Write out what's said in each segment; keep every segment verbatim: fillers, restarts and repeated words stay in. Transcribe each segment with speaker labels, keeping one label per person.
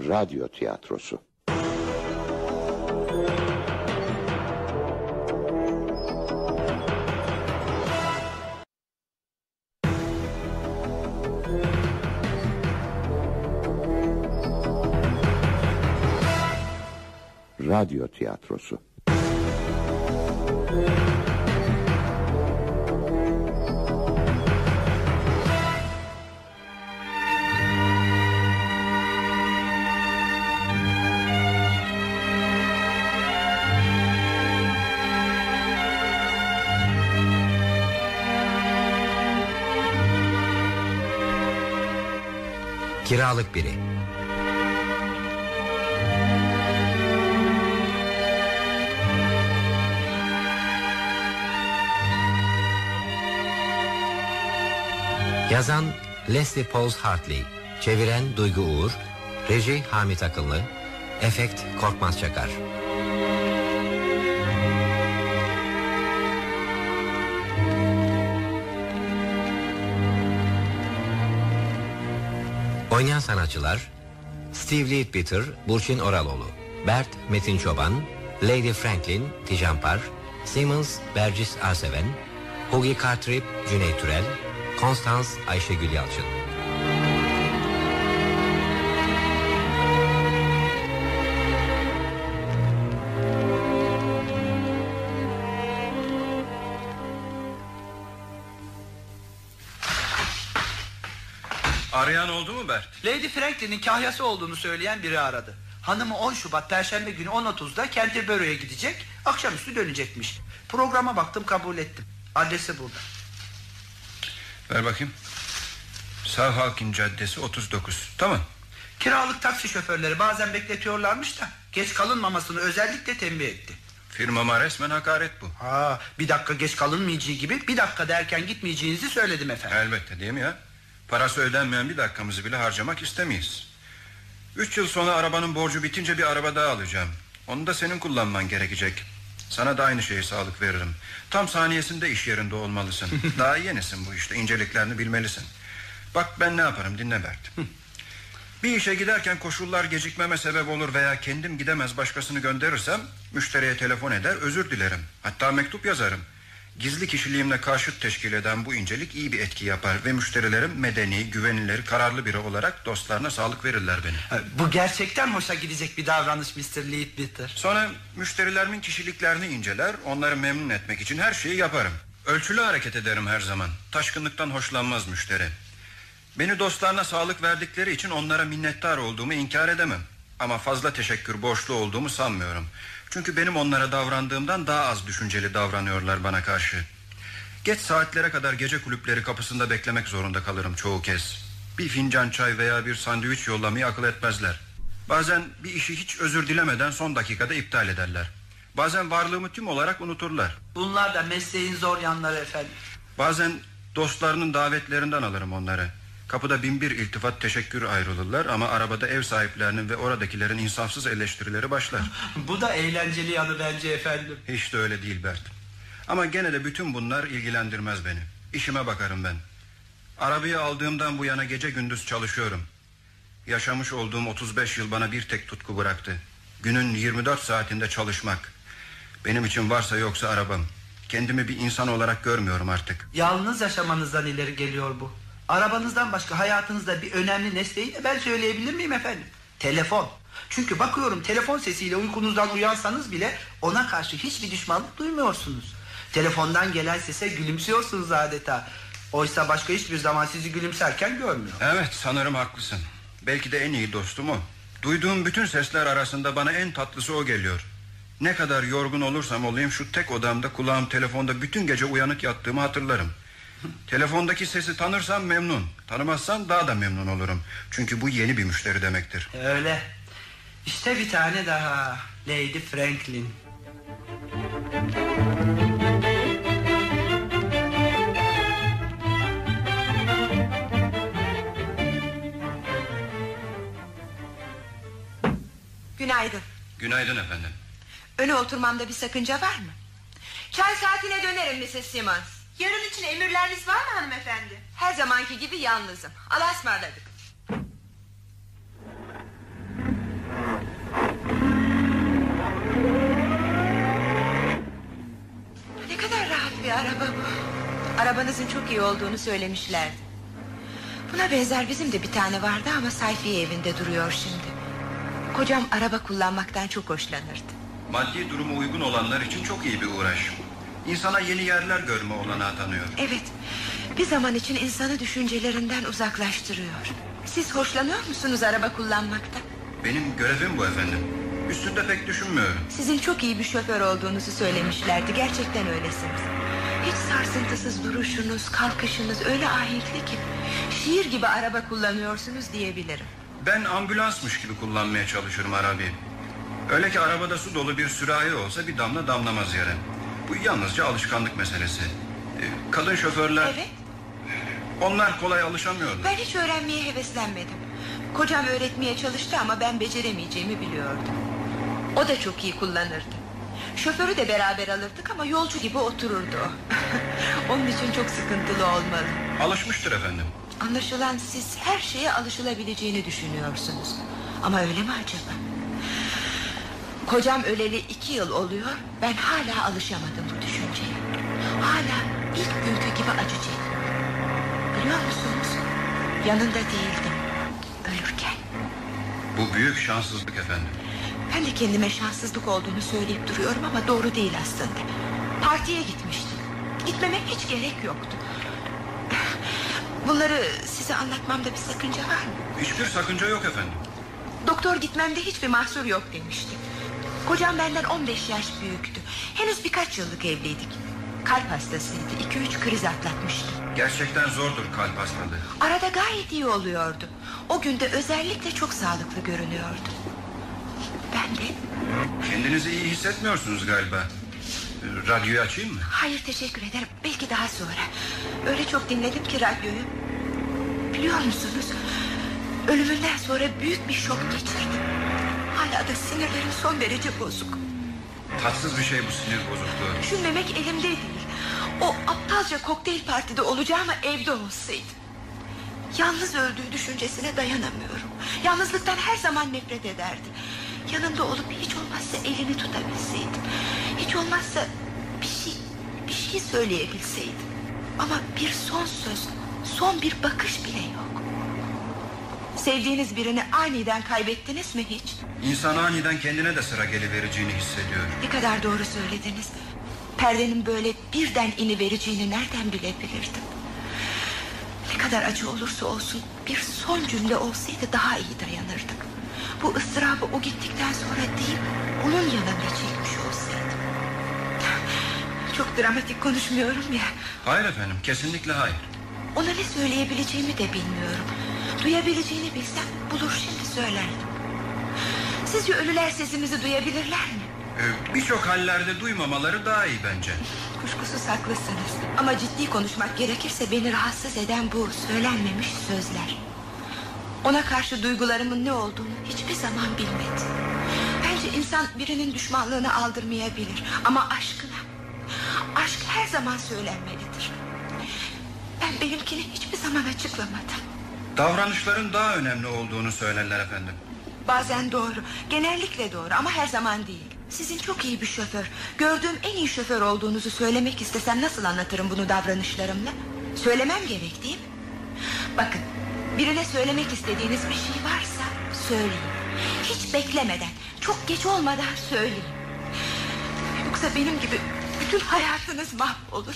Speaker 1: Radyo tiyatrosu. Radyo tiyatrosu.
Speaker 2: Kiralık biri. Yazan Leslie Pauls Hartley, çeviren Duygu Uğur, reji Hamit Akınlı, efekt Korkmaz Çakar. Oynayan sanatçılar: Steve Leadbeater, Burçin Oraloğlu, Bert Metin Çoban, Lady Franklin Tijampar, Simmons Bercis Arseven, Hugi Cartrip Cüneyt Türel, Constance Ayşegül Yalçın.
Speaker 3: Arayan oldu mu Bert?
Speaker 4: Lady Franklin'in kahyası olduğunu söyleyen biri aradı. Hanımı on Şubat Perşembe günü on otuzda Canterbury'e gidecek, akşamüstü dönecekmiş. Programa baktım, kabul ettim. Adresi burada.
Speaker 3: Ver bakayım. Southampton Caddesi otuz dokuz. Tamam.
Speaker 4: Kiralık taksi şoförleri bazen bekletiyorlarmış da geç kalınmamasını özellikle tembih etti.
Speaker 3: Firmama resmen hakaret bu.
Speaker 4: Ha, bir dakika geç kalınmayacağı gibi bir dakika derken gitmeyeceğinizi söyledim efendim.
Speaker 3: Elbette, değil mi ya? Parası ödenmeyen bir dakikamızı bile harcamak istemeyiz. Üç yıl sonra arabanın borcu bitince bir araba daha alacağım. Onu da senin kullanman gerekecek. Sana da aynı şeyi sağlık veririm. Tam saniyesinde iş yerinde olmalısın. Daha yenisin bu işte, inceliklerini bilmelisin. Bak ben ne yaparım, dinle Bert. Bir işe giderken koşullar gecikmeme sebep olur veya kendim gidemez başkasını gönderirsem müşteriye telefon eder, özür dilerim. Hatta mektup yazarım. Gizli kişiliğimle karşıt teşkil eden bu incelik iyi bir etki yapar ve müşterilerim medeni, güvenilir, kararlı biri olarak dostlarına sağlık verirler beni.
Speaker 4: Bu gerçekten hoşa gidecek bir davranış mister Leadbeater.
Speaker 3: Sonra müşterilerimin kişiliklerini inceler, onları memnun etmek için her şeyi yaparım. Ölçülü hareket ederim her zaman. Taşkınlıktan hoşlanmaz müşteri. Beni dostlarına sağlık verdikleri için onlara minnettar olduğumu inkar edemem. Ama fazla teşekkür borçlu olduğumu sanmıyorum. Çünkü benim onlara davrandığımdan daha az düşünceli davranıyorlar bana karşı. Geç saatlere kadar gece kulüpleri kapısında beklemek zorunda kalırım çoğu kez. Bir fincan çay veya bir sandviç yollamayı akıl etmezler. Bazen bir işi hiç özür dilemeden son dakikada iptal ederler. Bazen varlığımı tüm olarak unuturlar.
Speaker 4: Bunlar da mesleğin zor yanları efendim.
Speaker 3: Bazen dostlarının davetlerinden alırım onları. Kapıda bin bir iltifat teşekkür ayrılırlar ama arabada ev sahiplerinin ve oradakilerin insafsız eleştirileri başlar.
Speaker 4: Bu da eğlenceli yanı bence efendim.
Speaker 3: Hiç de öyle değil Bert. Ama gene de bütün bunlar ilgilendirmez beni. İşime bakarım ben. Arabayı aldığımdan bu yana gece gündüz çalışıyorum. Yaşamış olduğum otuz beş yıl bana bir tek tutku bıraktı. Günün yirmi dört saatinde çalışmak. Benim için varsa yoksa arabam. Kendimi bir insan olarak görmüyorum artık.
Speaker 4: Yalnız yaşamanızdan ileri geliyor bu. Arabanızdan başka hayatınızda bir önemli nesneyi de ben söyleyebilir miyim efendim? Telefon. Çünkü bakıyorum telefon sesiyle uykunuzdan uyansanız bile ona karşı hiçbir düşmanlık duymuyorsunuz. Telefondan gelen sese gülümsüyorsunuz adeta. Oysa başka hiçbir zaman sizi gülümserken görmüyorum.
Speaker 3: Evet, sanırım haklısın. Belki de en iyi dostum o. Duyduğum bütün sesler arasında bana en tatlısı o geliyor. Ne kadar yorgun olursam olayım şu tek odamda kulağım telefonda bütün gece uyanık yattığımı hatırlarım. Telefondaki sesi tanırsam memnun, tanımazsam daha da memnun olurum. Çünkü bu yeni bir müşteri demektir.
Speaker 4: Öyle. İşte bir tane daha. Lady Franklin.
Speaker 5: Günaydın.
Speaker 3: Günaydın efendim.
Speaker 5: Öne oturmamda bir sakınca var mı? Çay saatine dönerim missus Simmons.
Speaker 6: Yarın için emirleriniz var mı hanımefendi?
Speaker 5: Her zamanki gibi yalnızım. Allah'a ısmarladık. araba bu. Arabanızın çok iyi olduğunu söylemişlerdi. Buna benzer bizim de bir tane vardı ama Sayfiye evinde duruyor şimdi. Kocam araba kullanmaktan çok hoşlanırdı.
Speaker 3: Maddi durumu uygun olanlar için çok iyi bir uğraş. İnsana yeni yerler görme olanağı tanıyor.
Speaker 5: Evet, bir zaman için insanı düşüncelerinden uzaklaştırıyor. Siz hoşlanıyor musunuz araba kullanmaktan?
Speaker 3: Benim görevim bu efendim. Üstünde pek düşünmüyorum.
Speaker 5: Sizin çok iyi bir şoför olduğunuzu söylemişlerdi. Gerçekten öylesiniz. Hiç sarsıntısız duruşunuz, kalkışınız öyle ahenkli ki şiir gibi araba kullanıyorsunuz diyebilirim.
Speaker 3: Ben ambulansmış gibi kullanmaya çalışırım Arabi. Öyle ki arabada su dolu bir sürahi olsa bir damla damlamaz yere. Bu yalnızca alışkanlık meselesi. Ee, Kadın şoförler...
Speaker 5: Evet.
Speaker 3: Onlar kolay alışamıyorlar.
Speaker 5: Ben hiç öğrenmeye heveslenmedim. Kocam öğretmeye çalıştı ama ben beceremeyeceğimi biliyordum. O da çok iyi kullanırdı. Şoförü de beraber alırdık ama yolcu gibi otururdu o. Onun için çok sıkıntılı olmalı.
Speaker 3: Alışmıştır efendim.
Speaker 5: Anlaşılan siz her şeye alışılabileceğini düşünüyorsunuz. Ama öyle mi acaba? Kocam öleli iki yıl oluyor. Ben hala alışamadım bu düşünceye. Hala ilk günkü gibi acı çekiyorum. Biliyor musunuz? Yanında değildim. Ölürken.
Speaker 3: Bu büyük şanssızlık efendim.
Speaker 5: Ben de kendime şanssızlık olduğunu söyleyip duruyorum ama doğru değil aslında. Partiye gitmiştim. Gitmeme hiç gerek yoktu. Bunları size anlatmamda bir sakınca var mı?
Speaker 3: Hiçbir sakınca yok efendim.
Speaker 5: Doktor gitmemde hiçbir mahsur yok demişti. Kocam benden on beş yaş büyüktü. Henüz birkaç yıllık evliydik. Kalp hastasıydı. iki üç kriz atlatmıştı.
Speaker 3: Gerçekten zordur kalp hastalığı.
Speaker 5: Arada gayet iyi oluyordu. O günde özellikle çok sağlıklı görünüyordu. Ben de...
Speaker 3: Kendinizi iyi hissetmiyorsunuz galiba. Radyoyu açayım mı?
Speaker 5: Hayır, teşekkür ederim. Belki daha sonra. Öyle çok dinledim ki radyoyu. Biliyor musunuz? Ölümünden sonra büyük bir şok geçirdim. Hala da sinirlerim son derece bozuk.
Speaker 3: Tatsız bir şey bu sinir bozukluğu.
Speaker 5: Düşünmemek elimde değil. O aptalca kokteyl partide olacağıma evde olsaydım. Yalnız öldüğü düşüncesine dayanamıyorum. Yalnızlıktan her zaman nefret ederdi. Yanında olup hiç olmazsa elini tutabilseydim. Hiç olmazsa bir şey, bir şey söyleyebilseydim. Ama bir son söz, son bir bakış bile yok. Sevdiğiniz birini aniden kaybettiniz mi hiç?
Speaker 3: İnsan aniden kendine de sıra gelivereceğini hissediyor.
Speaker 5: Ne kadar doğru söylediniz. Perdenin böyle birden inivereceğini nereden bilebilirdim? Ne kadar acı olursa olsun bir son cümle olsaydı daha iyi dayanırdık. Bu ıstırabı o gittikten sonra değil, onun yanında çekmiş olsaydım. Çok dramatik konuşmuyorum ya.
Speaker 3: Hayır efendim, kesinlikle hayır.
Speaker 5: Ona ne söyleyebileceğimi de bilmiyorum. Duyabileceğini bilsem bulur şimdi söylerdim. Sizce ölüler sesimizi duyabilirler mi?
Speaker 3: Ee, Birçok hallerde duymamaları daha iyi bence.
Speaker 5: Kuşkusuz haklısınız. Ama ciddi konuşmak gerekirse beni rahatsız eden bu söylenmemiş sözler. Ona karşı duygularımın ne olduğunu hiçbir zaman bilmedi. Bence insan birinin düşmanlığını aldırmayabilir. Ama aşkına, aşk her zaman söylenmelidir. Ben benimkini hiçbir zaman açıklamadım.
Speaker 3: Davranışların daha önemli olduğunu söylerler efendim.
Speaker 5: Bazen doğru, genellikle doğru ama her zaman değil. Sizin çok iyi bir şoför, gördüğüm en iyi şoför olduğunuzu söylemek istesem nasıl anlatırım bunu davranışlarımla? Söylemem gerek değil mi? Bakın, birine söylemek istediğiniz bir şey varsa söyleyin. Hiç beklemeden, çok geç olmadan söyleyin. Yoksa benim gibi bütün hayatınız mahvolur.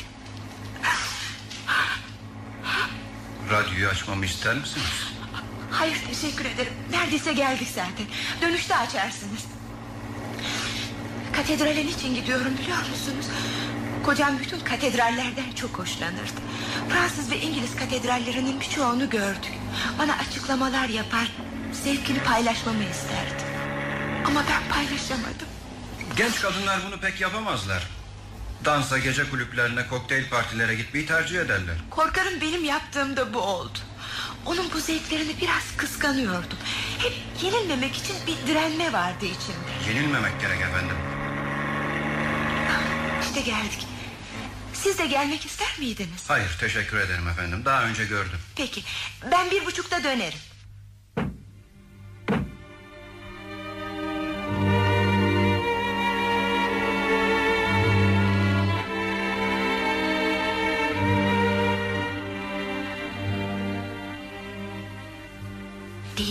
Speaker 3: Radyoyu açmamı ister misiniz?
Speaker 5: Hayır, teşekkür ederim. Neredeyse geldik zaten. Dönüşte açarsınız. Katedrale niçin gidiyorum biliyor musunuz? Kocam bütün katedrallerden çok hoşlanırdı. Fransız ve İngiliz katedrallerinin birçoğunu gördük. Bana açıklamalar yapar, zevkini paylaşmamı isterdi. Ama ben paylaşamadım.
Speaker 3: Genç kadınlar bunu pek yapamazlar. Dansa, gece kulüplerine, kokteyl partilere gitmeyi tercih ederler.
Speaker 5: Korkarım benim yaptığım da bu oldu. Onun bu zevklerini biraz kıskanıyordum. Hep yenilmemek için bir direnme vardı içimde.
Speaker 3: Yenilmemek gerek efendim.
Speaker 5: İşte geldik. Siz de gelmek ister miydiniz?
Speaker 3: Hayır, teşekkür ederim efendim. Daha önce gördüm.
Speaker 5: Peki, ben bir buçukta dönerim.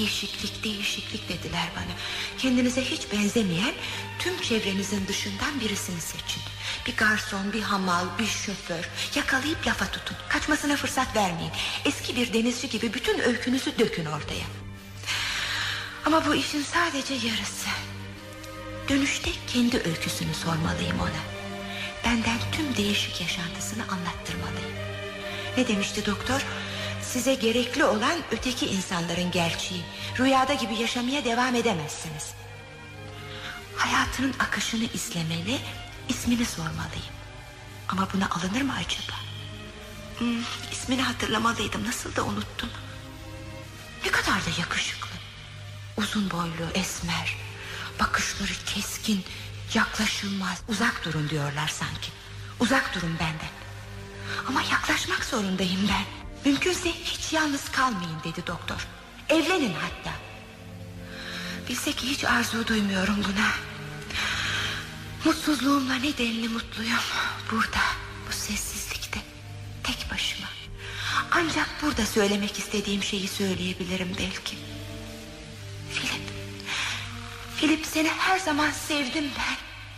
Speaker 5: Değişiklik değişiklik dediler bana. Kendinize hiç benzemeyen, tüm çevrenizin dışından birisini seçin. Bir garson, bir hamal, bir şoför. Yakalayıp lafa tutun. Kaçmasına fırsat vermeyin. Eski bir denizci gibi bütün öykünüzü dökün ortaya. Ama bu işin sadece yarısı. Dönüşte kendi öyküsünü sormalıyım ona. Benden tüm değişik yaşantısını anlattırmalıyım. Ne demişti doktor? Size gerekli olan öteki insanların gerçeği. Rüyada gibi yaşamaya devam edemezsiniz. Hayatının akışını izlemeli, ismini sormalıyım. Ama buna alınır mı acaba? Hmm, ismini hatırlamalıydım, nasıl da unuttum. Ne kadar da yakışıklı. Uzun boylu, esmer. Bakışları keskin, yaklaşılmaz. Uzak durun diyorlar sanki. Uzak durun benden. Ama yaklaşmak zorundayım ben. Mümkünse hiç yalnız kalmayın dedi doktor. Evlenin hatta. Bilse ki hiç arzu duymuyorum buna. Mutsuzluğumla ne denli mutluyum. Burada, bu sessizlikte, tek başıma. Ancak burada söylemek istediğim şeyi söyleyebilirim belki. Philip, Philip, seni her zaman sevdim ben.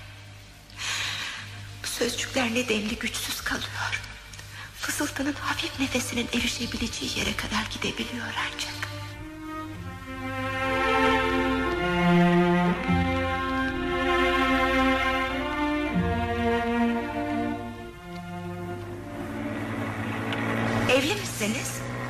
Speaker 5: Bu sözcükler ne denli güçsüz kalıyor. Fısıltının hafif nefesinin erişebileceği yere kadar gidebiliyor ancak. Evli misiniz?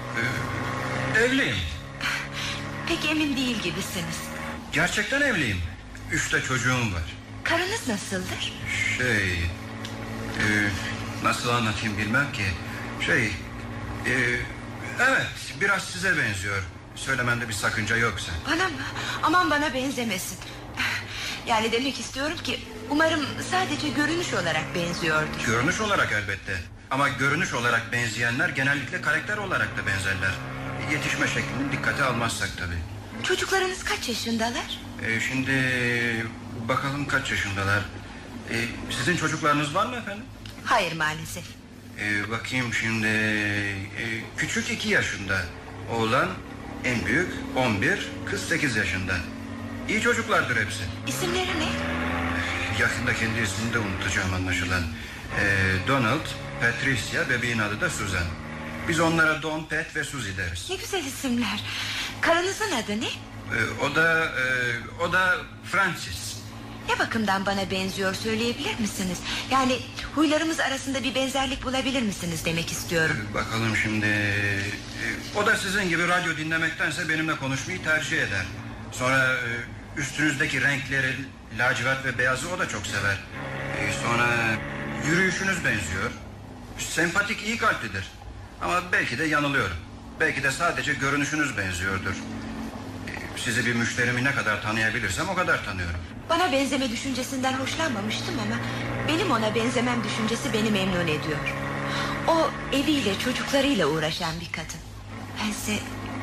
Speaker 3: Ee, evliyim.
Speaker 5: Pek emin değil gibisiniz.
Speaker 3: Gerçekten evliyim. Üç de çocuğum var.
Speaker 5: Karınız nasıldır?
Speaker 3: Şey... E, nasıl anlatayım bilmem ki. Şey... E, evet, biraz size benziyor. Söylemende bir sakınca yoksa.
Speaker 5: Bana mı? Aman bana benzemesin. Yani demek istiyorum ki umarım sadece görünüş olarak benziyordur.
Speaker 3: Görünüş olarak elbette. Ama görünüş olarak benzeyenler genellikle karakter olarak da benzerler. Yetişme şeklini dikkate almazsak tabii.
Speaker 5: Çocuklarınız kaç yaşındalar?
Speaker 3: Ee, şimdi bakalım kaç yaşındalar. Ee, sizin çocuklarınız var mı efendim?
Speaker 5: Hayır maalesef.
Speaker 3: Ee, bakayım şimdi. Ee, küçük iki yaşında. Oğlan en büyük on bir, kız sekiz yaşında. İyi çocuklardır hepsi.
Speaker 5: İsimleri ne?
Speaker 3: Yakında kendi ismini de unutacağım anlaşılan. Ee, Donald, Patricia, bebeğin adı da Susan. Biz onlara Don, Pat ve Suzy deriz.
Speaker 5: Ne güzel isimler. Karınızın adı ne?
Speaker 3: Ee, o da e, o da Francis.
Speaker 5: Ne bakımdan bana benziyor söyleyebilir misiniz? Yani huylarımız arasında bir benzerlik bulabilir misiniz demek istiyorum.
Speaker 3: Ee, bakalım şimdi. Ee, o da sizin gibi radyo dinlemektense benimle konuşmayı tercih eder. Sonra e, üstünüzdeki renkleri, lacivert ve beyazı o da çok sever. Ee, sonra yürüyüşünüz benziyor. Sempatik, iyi kalplidir. Ama belki de yanılıyorum. Belki de sadece görünüşünüz benziyordur. Ee, sizi bir müşterimi ne kadar tanıyabilirsem o kadar tanıyorum.
Speaker 5: Bana benzeme düşüncesinden hoşlanmamıştım ama benim ona benzemem düşüncesi beni memnun ediyor. O eviyle çocuklarıyla uğraşan bir kadın. Bense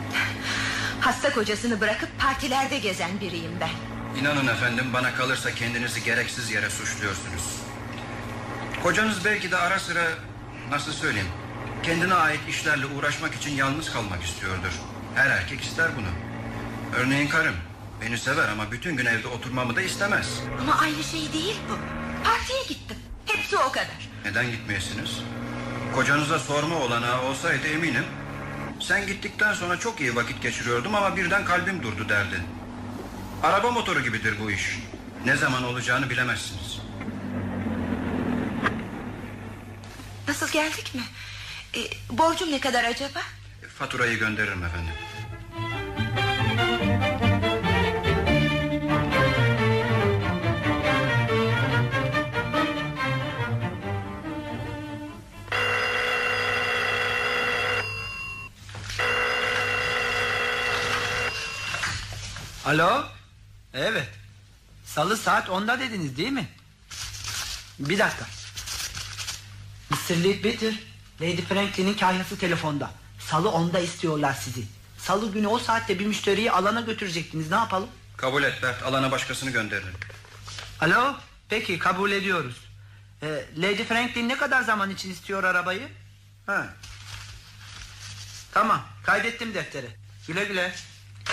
Speaker 5: hasta kocasını bırakıp partilerde gezen biriyim ben.
Speaker 3: İnanın efendim, bana kalırsa kendinizi gereksiz yere suçluyorsunuz. Kocanız belki de ara sıra, nasıl söyleyeyim, kendine ait işlerle uğraşmak için yalnız kalmak istiyordur. Her erkek ister bunu. Örneğin karım beni sever ama bütün gün evde oturmamı da istemez.
Speaker 5: Ama aynı şey değil bu. Partiye gittim. Hepsi o kadar.
Speaker 3: Neden gitmeyesiniz? Kocanıza sorma olanağı olsaydı eminim sen gittikten sonra çok iyi vakit geçiriyordum ama birden kalbim durdu derdi. Araba motoru gibidir bu iş. Ne zaman olacağını bilemezsiniz.
Speaker 5: Nasıl geldik mi? E, borcum ne kadar acaba?
Speaker 3: Faturayı gönderirim efendim.
Speaker 4: Alo? Evet. Salı saat onda dediniz değil mi? Bir dakika. mister Leadbeater, Lady Franklin'in kahyası telefonda. Salı onda istiyorlar sizi. Salı günü o saatte bir müşteriyi alana götürecektiniz, ne yapalım?
Speaker 3: Kabul et Bert, alana başkasını gönderirim.
Speaker 4: Alo? Peki, kabul ediyoruz. ee, Lady Franklin ne kadar zaman için istiyor arabayı? Ha. Tamam, kaydettim deftere. Güle güle.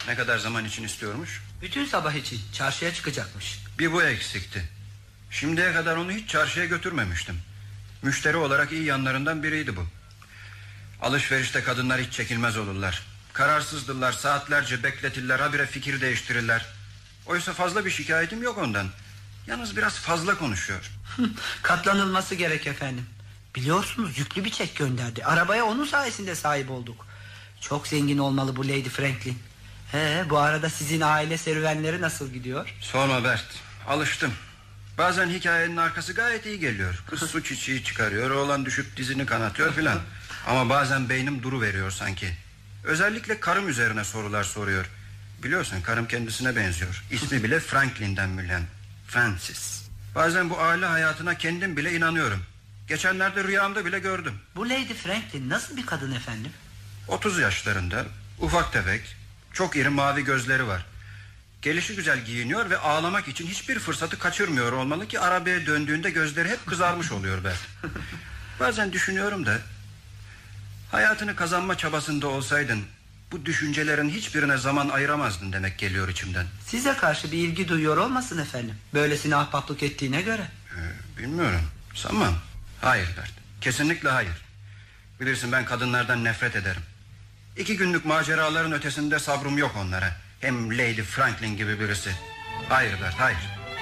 Speaker 3: Ne kadar zaman için istiyormuş?
Speaker 4: Bütün sabah için, çarşıya çıkacakmış.
Speaker 3: Bir bu eksikti. Şimdiye kadar onu hiç çarşıya götürmemiştim. Müşteri olarak iyi yanlarından biriydi bu. Alışverişte kadınlar hiç çekilmez olurlar. Kararsızdırlar, saatlerce bekletirler, habire fikir değiştirirler. Oysa fazla bir şikayetim yok ondan. Yalnız biraz fazla konuşuyor.
Speaker 4: Katlanılması gerek efendim. Biliyorsunuz yüklü bir çek gönderdi. Arabaya onun sayesinde sahip olduk. Çok zengin olmalı bu Lady Franklin. He, bu arada sizin aile serüvenleri nasıl gidiyor?
Speaker 3: Sorma Bert, alıştım. Bazen hikayenin arkası gayet iyi geliyor. Kız su çiçeği çıkarıyor, oğlan düşüp dizini kanatıyor filan. Ama bazen beynim duruveriyor sanki. Özellikle karım üzerine sorular soruyor. Biliyorsun karım kendisine benziyor. İsmi bile Franklin'den mülen. Francis. Bazen bu aile hayatına kendim bile inanıyorum. Geçenlerde rüyamda bile gördüm.
Speaker 4: Bu Lady Franklin nasıl bir kadın efendim?
Speaker 3: otuz yaşlarında, ufak tefek, çok iri mavi gözleri var. Gelişi güzel giyiniyor ve ağlamak için hiçbir fırsatı kaçırmıyor olmalı ki arabaya döndüğünde gözleri hep kızarmış oluyor be. Bazen düşünüyorum da, hayatını kazanma çabasında olsaydın bu düşüncelerin hiçbirine zaman ayıramazdın demek geliyor içimden.
Speaker 4: Size karşı bir ilgi duyuyor olmasın efendim, böylesine ahbaplık ettiğine göre.
Speaker 3: Ee, bilmiyorum, sanmam. Hayır Bert, kesinlikle hayır. Bilirsin ben kadınlardan nefret ederim. İki günlük maceraların ötesinde sabrım yok onlara. Hem Lady Franklin gibi birisi. Hayır Bert, hayır.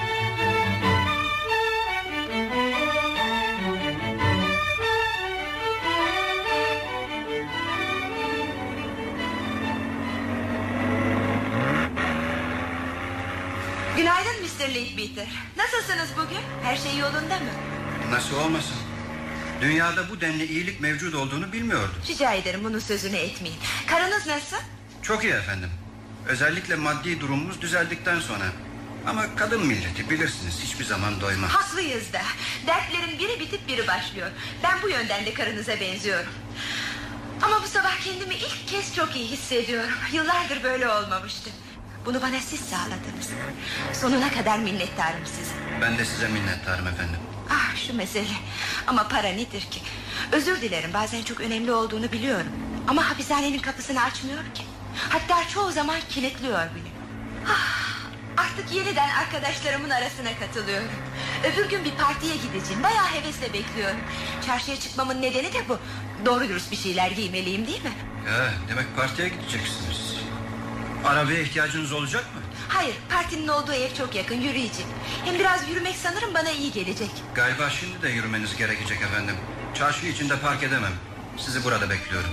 Speaker 5: Günaydın mister Leadbeater. Nasılsınız bugün? Her şey yolunda mı?
Speaker 3: Nasıl olmasın? Dünyada bu denli iyilik mevcut olduğunu bilmiyordum.
Speaker 5: Rica ederim bunun sözünü etmeyin. Karınız nasıl?
Speaker 3: Çok iyi efendim. Özellikle maddi durumumuz düzeldikten sonra. Ama kadın milleti bilirsiniz hiçbir zaman doymaz.
Speaker 5: Haklıyız da. Dertlerin biri bitip biri başlıyor. Ben bu yönden de karınıza benziyorum. Ama bu sabah kendimi ilk kez çok iyi hissediyorum. Yıllardır böyle olmamıştı. Bunu bana siz sağladınız. Sonuna kadar minnettarım size.
Speaker 3: Ben de size minnettarım efendim.
Speaker 5: Ah şu mesele. Ama para nedir ki? Özür dilerim, bazen çok önemli olduğunu biliyorum. Ama hapishanenin kapısını açmıyor ki. Hatta çoğu zaman kilitliyor bile. Ah, artık yeniden arkadaşlarımın arasına katılıyorum. Öbür gün bir partiye gideceğim. Bayağı hevesle bekliyorum. Çarşıya çıkmamın nedeni de bu. Doğru dürüst bir şeyler giymeliyim değil mi?
Speaker 3: Ya, demek partiye gideceksiniz. Arabaya ihtiyacınız olacak mı?
Speaker 5: Hayır, partinin olduğu ev çok yakın, yürüyeceğim. Hem biraz yürümek sanırım bana iyi gelecek.
Speaker 3: Galiba şimdi de yürümeniz gerekecek efendim. Çarşı içinde park edemem. Sizi burada bekliyorum.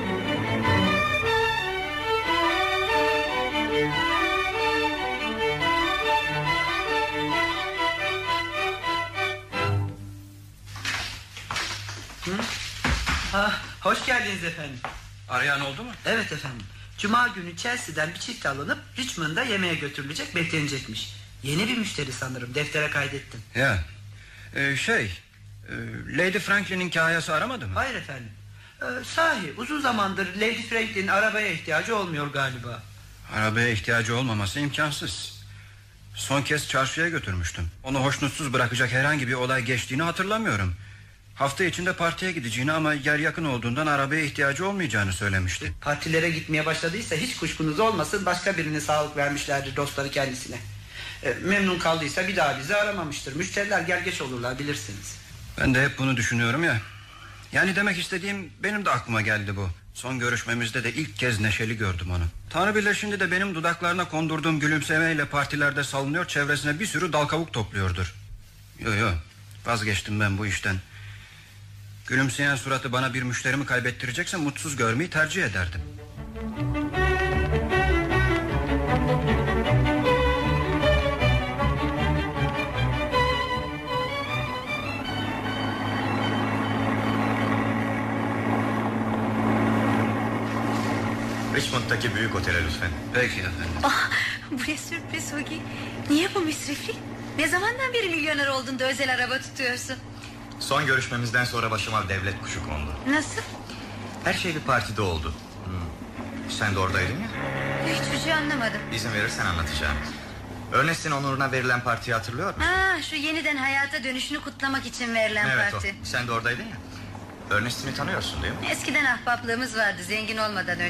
Speaker 4: Hı? Ah, hoş geldiniz efendim.
Speaker 3: Arayan oldu mu?
Speaker 4: Evet efendim. Cuma günü Chelsea'den bir çift alınıp Richmond'a yemeğe götürülecek, beklenecekmiş. Yeni bir müşteri sanırım, deftere kaydettim.
Speaker 3: Ya ee, şey e, Lady Franklin'in kayası aramadı mı?
Speaker 4: Hayır efendim. Ee, sahi uzun zamandır Lady Franklin'in arabaya ihtiyacı olmuyor galiba.
Speaker 3: Arabaya ihtiyacı olmaması imkansız. Son kez çarşıya götürmüştüm. Onu hoşnutsuz bırakacak herhangi bir olay geçtiğini hatırlamıyorum. Hafta içinde partiye gideceğini ama yer yakın olduğundan arabaya ihtiyacı olmayacağını söylemişti.
Speaker 4: Partilere gitmeye başladıysa hiç kuşkunuz olmasın, başka birine sağlık vermişlerdir dostları kendisine. e, Memnun kaldıysa bir daha bizi aramamıştır. Müşteriler gel geç olurlar, bilirsiniz.
Speaker 3: Ben de hep bunu düşünüyorum ya. Yani demek istediğim, benim de aklıma geldi bu. Son görüşmemizde de ilk kez neşeli gördüm onu. Tanrı bilir şimdi de benim dudaklarına kondurduğum gülümsemeyle partilerde salınıyor, çevresine bir sürü dal kavuk topluyordur. Yo yo, vazgeçtim ben bu işten. Gülümseyen suratı bana bir müşterimi kaybettirecekse mutsuz görmeyi tercih ederdim.
Speaker 7: Richmond'daki büyük otele lütfen.
Speaker 3: Peki efendim.
Speaker 8: Ah, bu ne sürpriz Hugi. Niye bu müsriflik? Ne zamandan beri milyoner oldun da özel araba tutuyorsun?
Speaker 7: Son görüşmemizden sonra başıma devlet kuşu kondu.
Speaker 8: Nasıl?
Speaker 7: Her şey bir partide oldu. hmm. Sen de oradaydın ya.
Speaker 8: Hiçbir şey anlamadım.
Speaker 7: İzin verirsen anlatacağım. Ernest'in onuruna verilen partiyi hatırlıyor musun?
Speaker 8: Aa, şu yeniden hayata dönüşünü kutlamak için verilen
Speaker 7: Evet
Speaker 8: parti.
Speaker 7: o. Sen de oradaydın ya. Ernest'ini tanıyorsun değil mi?
Speaker 8: Eskiden ahbaplığımız vardı, zengin olmadan önce.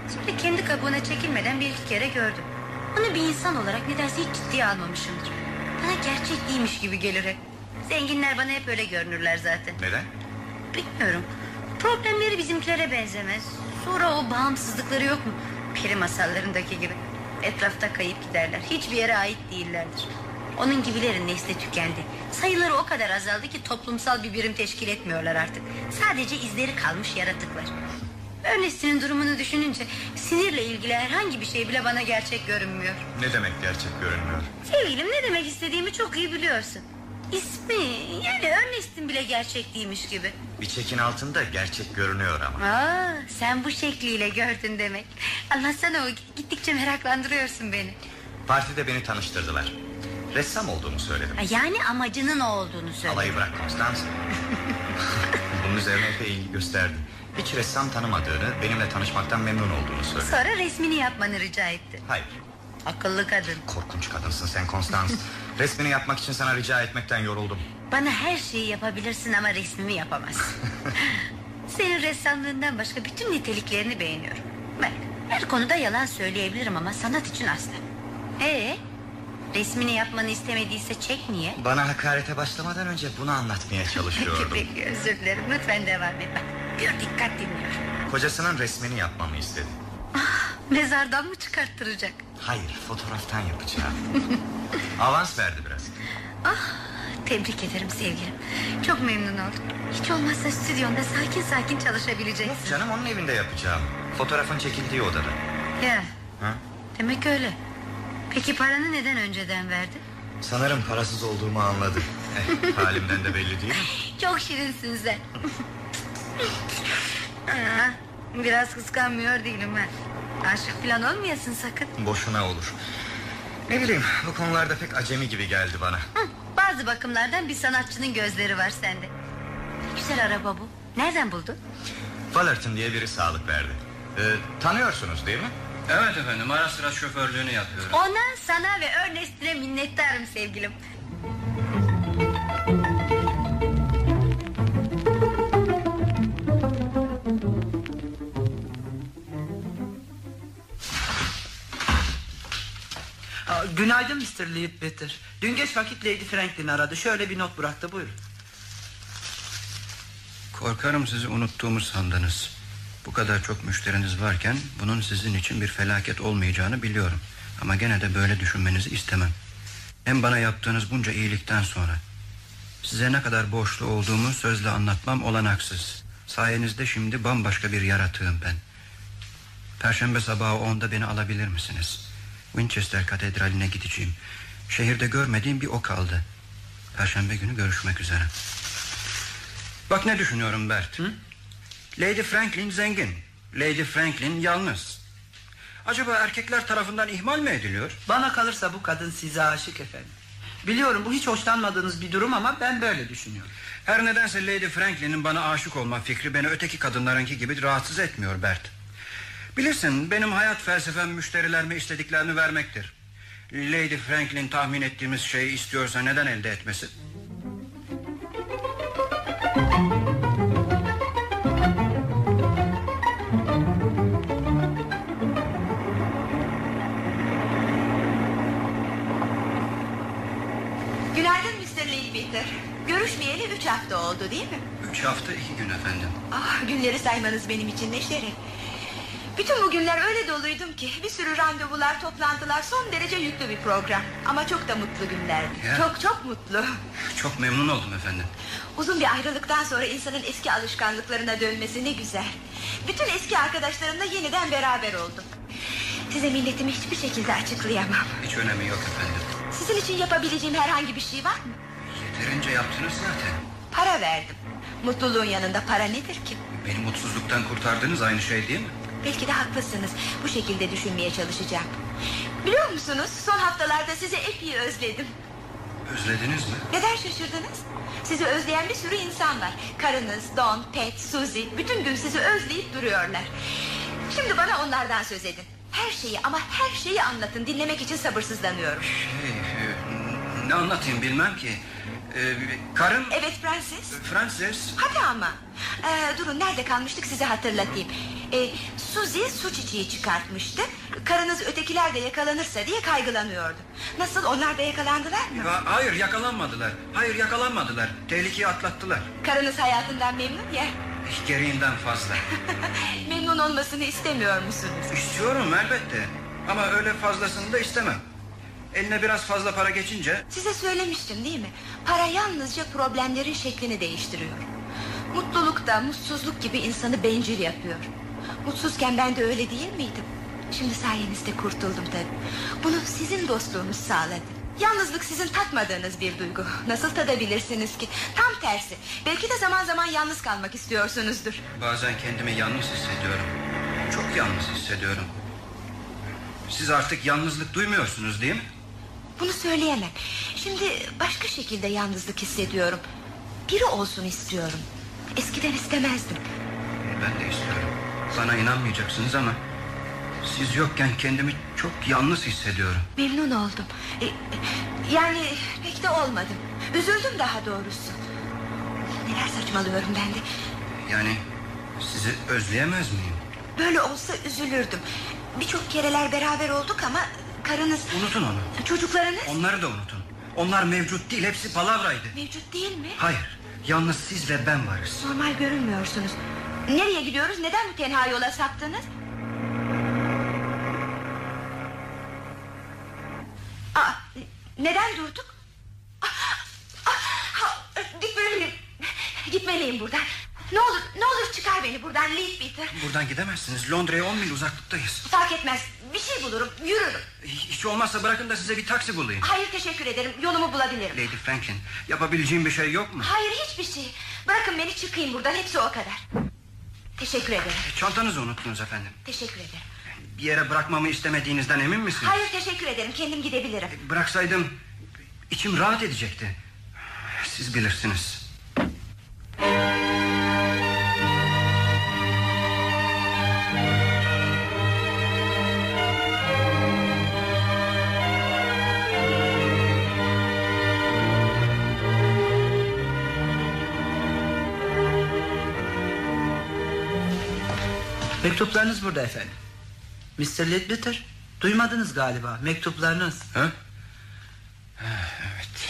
Speaker 8: Sonra kendi kabuğuna çekilmeden bir iki kere gördüm. Onu bir insan olarak nedense hiç ciddiye almamışımdır. Bana gerçek değilmiş gibi gelir hep. Zenginler bana hep öyle görünürler zaten.
Speaker 7: Neden?
Speaker 8: Bilmiyorum. Problemleri bizimkilere benzemez. Sonra o bağımsızlıkları yok mu? Peri masallarındaki gibi. Etrafta kayıp giderler. Hiçbir yere ait değillerdir. Onun gibilerin nesli tükendi. Sayıları o kadar azaldı ki toplumsal bir birim teşkil etmiyorlar artık. Sadece izleri kalmış yaratıklar. Ernest'in durumunu düşününce sinirle ilgili herhangi bir şey bile bana gerçek görünmüyor.
Speaker 7: Ne demek gerçek görünmüyor?
Speaker 8: Sevgilim, ne demek istediğimi çok iyi biliyorsun. İsmi, yani Ernest'in bile gerçek değilmiş gibi.
Speaker 7: Bir çekin altında gerçek görünüyor ama.
Speaker 8: Aa, sen bu şekliyle gördün demek. Anlatsana, o gittikçe meraklandırıyorsun beni.
Speaker 7: Partide beni tanıştırdılar. Ressam olduğumu söyledim.
Speaker 8: Yani amacının o olduğunu söyledim.
Speaker 7: Alayı bırak Constance. Bunun üzerine epey ilgi gösterdi. Hiç ressam tanımadığını, benimle tanışmaktan memnun olduğunu söyledi.
Speaker 8: Sonra resmini yapmanı rica etti.
Speaker 7: Hayır.
Speaker 8: Akıllı kadın.
Speaker 7: Korkunç kadınsın sen Constance. Resmini yapmak için sana rica etmekten yoruldum.
Speaker 8: Bana her şeyi yapabilirsin ama resmimi yapamazsın. Senin ressamlığından başka bütün niteliklerini beğeniyorum. Bak, her konuda yalan söyleyebilirim ama sanat için asla. Ee, resmini yapmanı istemediyse çek niye?
Speaker 7: Bana hakarete başlamadan önce bunu anlatmaya çalışıyordum.
Speaker 8: Peki, özür dilerim, lütfen devam et. Bak, bir dikkat dinliyorum.
Speaker 7: Kocasının resmini yapmamı istedi.
Speaker 8: Ah, mezardan mı çıkarttıracak?
Speaker 7: Hayır, fotoğraftan yapacağım. Avans verdi biraz.
Speaker 8: Ah, tebrik ederim sevgilim. Çok memnun oldum. Hiç olmazsa stüdyonda sakin sakin çalışabileceksin.
Speaker 7: Yok canım, onun evinde yapacağım. Fotoğrafın çekildiği odada.
Speaker 8: Ya,
Speaker 7: ha?
Speaker 8: Demek öyle. Peki paranı neden önceden verdi?
Speaker 7: Sanırım parasız olduğumu anladı. eh, Halimden de belli değil mi?
Speaker 8: Çok şirinsin sen. Aa, biraz kıskanmıyor değilim ben. Aşık falan olmayasın sakın.
Speaker 7: Boşuna olur. Ne bileyim, bu konularda pek acemi gibi geldi bana.
Speaker 8: Hı, bazı bakımlardan bir sanatçının gözleri var sende. Güzel araba bu. Nereden buldun?
Speaker 7: Fullerton diye biri sağlık verdi. Ee, tanıyorsunuz değil mi?
Speaker 3: Evet efendim, ara sıra şoförlüğünü yapıyorum.
Speaker 8: Ona, sana ve Ernest'ine minnettarım sevgilim.
Speaker 4: Aa, günaydın mister Leadbetter. Dün geç vakit Lady Franklin aradı. Şöyle bir not bıraktı, buyurun.
Speaker 3: Korkarım sizi unuttuğumu sandınız. Bu kadar çok müşteriniz varken bunun sizin için bir felaket olmayacağını biliyorum. Ama gene de böyle düşünmenizi istemem. Hem bana yaptığınız bunca iyilikten sonra size ne kadar borçlu olduğumu sözle anlatmam olanaksız. Sayenizde şimdi bambaşka bir yaratığım ben. Perşembe sabahı onda beni alabilir misiniz? Winchester Katedrali'ne gideceğim. Şehirde görmediğim bir o kaldı. Perşembe günü görüşmek üzere. Bak ne düşünüyorum Bert. Hı? Lady Franklin zengin, Lady Franklin yalnız. Acaba erkekler tarafından ihmal mi ediliyor?
Speaker 4: Bana kalırsa bu kadın size aşık efendim. Biliyorum bu hiç hoşlanmadığınız bir durum ama ben böyle düşünüyorum.
Speaker 3: Her nedense Lady Franklin'in bana aşık olma fikri beni öteki kadınlarınki gibi rahatsız etmiyor Bert. Bilirsin, benim hayat felsefem müşterilerime istediklerini vermektir. Lady Franklin tahmin ettiğimiz şeyi istiyorsa neden elde etmesin?
Speaker 5: Günaydın mister Leadbetter. Görüşmeyeli üç hafta oldu değil mi?
Speaker 3: Üç hafta iki gün efendim.
Speaker 5: Ah, günleri saymanız benim için ne şeref. Bütün bu günler öyle doluydum ki bir sürü randevular, toplantılar, son derece yüklü bir program. Ama çok da mutlu günlerdi.
Speaker 3: Ya.
Speaker 5: Çok çok mutlu.
Speaker 3: Çok memnun oldum efendim.
Speaker 5: Uzun bir ayrılıktan sonra insanın eski alışkanlıklarına dönmesi ne güzel. Bütün eski arkadaşlarımla yeniden beraber oldum. Size minnetimi hiçbir şekilde açıklayamam.
Speaker 3: Hiç önemi yok efendim.
Speaker 5: Sizin için yapabileceğim herhangi bir şey var mı?
Speaker 3: Yeterince yaptınız zaten.
Speaker 5: Para verdim. Mutluluğun yanında para nedir ki?
Speaker 3: Beni mutsuzluktan kurtardınız, aynı şey değil mi?
Speaker 5: Belki de haklısınız. Bu şekilde düşünmeye çalışacağım. Biliyor musunuz, son haftalarda sizi epey özledim.
Speaker 3: Özlediniz mi?
Speaker 5: Neden şaşırdınız? Sizi özleyen bir sürü insan var. Karınız, Don, Pet, Suzy bütün gün sizi özleyip duruyorlar. Şimdi bana onlardan söz edin. Her şeyi ama her şeyi anlatın. Dinlemek için sabırsızlanıyorum.
Speaker 3: Şey, e, Ne anlatayım bilmem ki. Ee, karım...
Speaker 5: Evet Francis.
Speaker 3: Francis.
Speaker 5: Hadi ama. Ee, durun nerede kalmıştık size hatırlatayım. Ee, Suzy su çiçeği çıkartmıştı. Karınız ötekiler de yakalanırsa diye kaygılanıyordu. Nasıl, onlar da yakalandılar mı?
Speaker 3: Ya, hayır yakalanmadılar. Hayır yakalanmadılar. Tehlikeyi atlattılar.
Speaker 5: Karınız hayatından memnun ya.
Speaker 3: Gereğinden fazla.
Speaker 5: Memnun olmasını istemiyor musunuz?
Speaker 3: İstiyorum elbette. Ama öyle fazlasını da istemem. Eline biraz fazla para geçince...
Speaker 5: Size söylemiştim değil mi? Para yalnızca problemlerin şeklini değiştiriyor. Mutluluk da mutsuzluk gibi insanı bencil yapıyor. Mutsuzken ben de öyle değil miydim? Şimdi sayenizde kurtuldum tabii. Bunu sizin dostluğunuz sağladı. Yalnızlık sizin tatmadığınız bir duygu. Nasıl tadabilirsiniz ki? Tam tersi. Belki de zaman zaman yalnız kalmak istiyorsunuzdur.
Speaker 3: Bazen kendimi yalnız hissediyorum. Çok yalnız hissediyorum. Siz artık yalnızlık duymuyorsunuz değil mi?
Speaker 5: Bunu söyleyemem. Şimdi başka şekilde yalnızlık hissediyorum. Biri olsun istiyorum. Eskiden istemezdim.
Speaker 3: Ben de istiyorum. Bana inanmayacaksınız ama siz yokken kendimi çok yalnız hissediyorum.
Speaker 5: Memnun oldum. E, yani pek de olmadım. Üzüldüm daha doğrusu. Neler saçmalıyorum ben de.
Speaker 3: Yani sizi özleyemez miyim?
Speaker 5: Böyle olsa üzülürdüm. Birçok kereler beraber olduk ama karınız...
Speaker 3: Unutun onu.
Speaker 5: Çocuklarınız?
Speaker 3: Onları da unutun. Onlar mevcut değil, hepsi palavraydı.
Speaker 5: Mevcut değil mi?
Speaker 3: Hayır, yalnız siz ve ben varız.
Speaker 5: Normal görünmüyorsunuz. Nereye gidiyoruz? Neden bu tenha yola saptınız? Aa, neden durduk? Aa, aa, gitmeliyim. Gitmeliyim buradan. Ne olur, ne olur çıkar beni buradan Leadbeater.
Speaker 3: Buradan gidemezsiniz. Londra'ya on mil uzaklıktayız.
Speaker 5: Fark etmez. Bir şey bulurum, yürürüm.
Speaker 3: Hiç olmazsa bırakın da size bir taksi bulayım.
Speaker 5: Hayır teşekkür ederim. Yolumu bulabilirim.
Speaker 3: Lady Franklin, yapabileceğim bir şey yok mu?
Speaker 5: Hayır hiçbir şey. Bırakın beni çıkayım buradan. Hepsi o kadar. Teşekkür ederim.
Speaker 3: Çantanızı unuttunuz efendim.
Speaker 5: Teşekkür ederim.
Speaker 3: Bir yere bırakmamı istemediğinizden emin misiniz?
Speaker 5: Hayır teşekkür ederim. Kendim gidebilirim.
Speaker 3: Bıraksaydım içim rahat edecekti. Siz bilirsiniz.
Speaker 4: Mektuplarınız burada efendim. mister Leadbeater, duymadınız galiba mektuplarınız.
Speaker 3: Ha? Evet.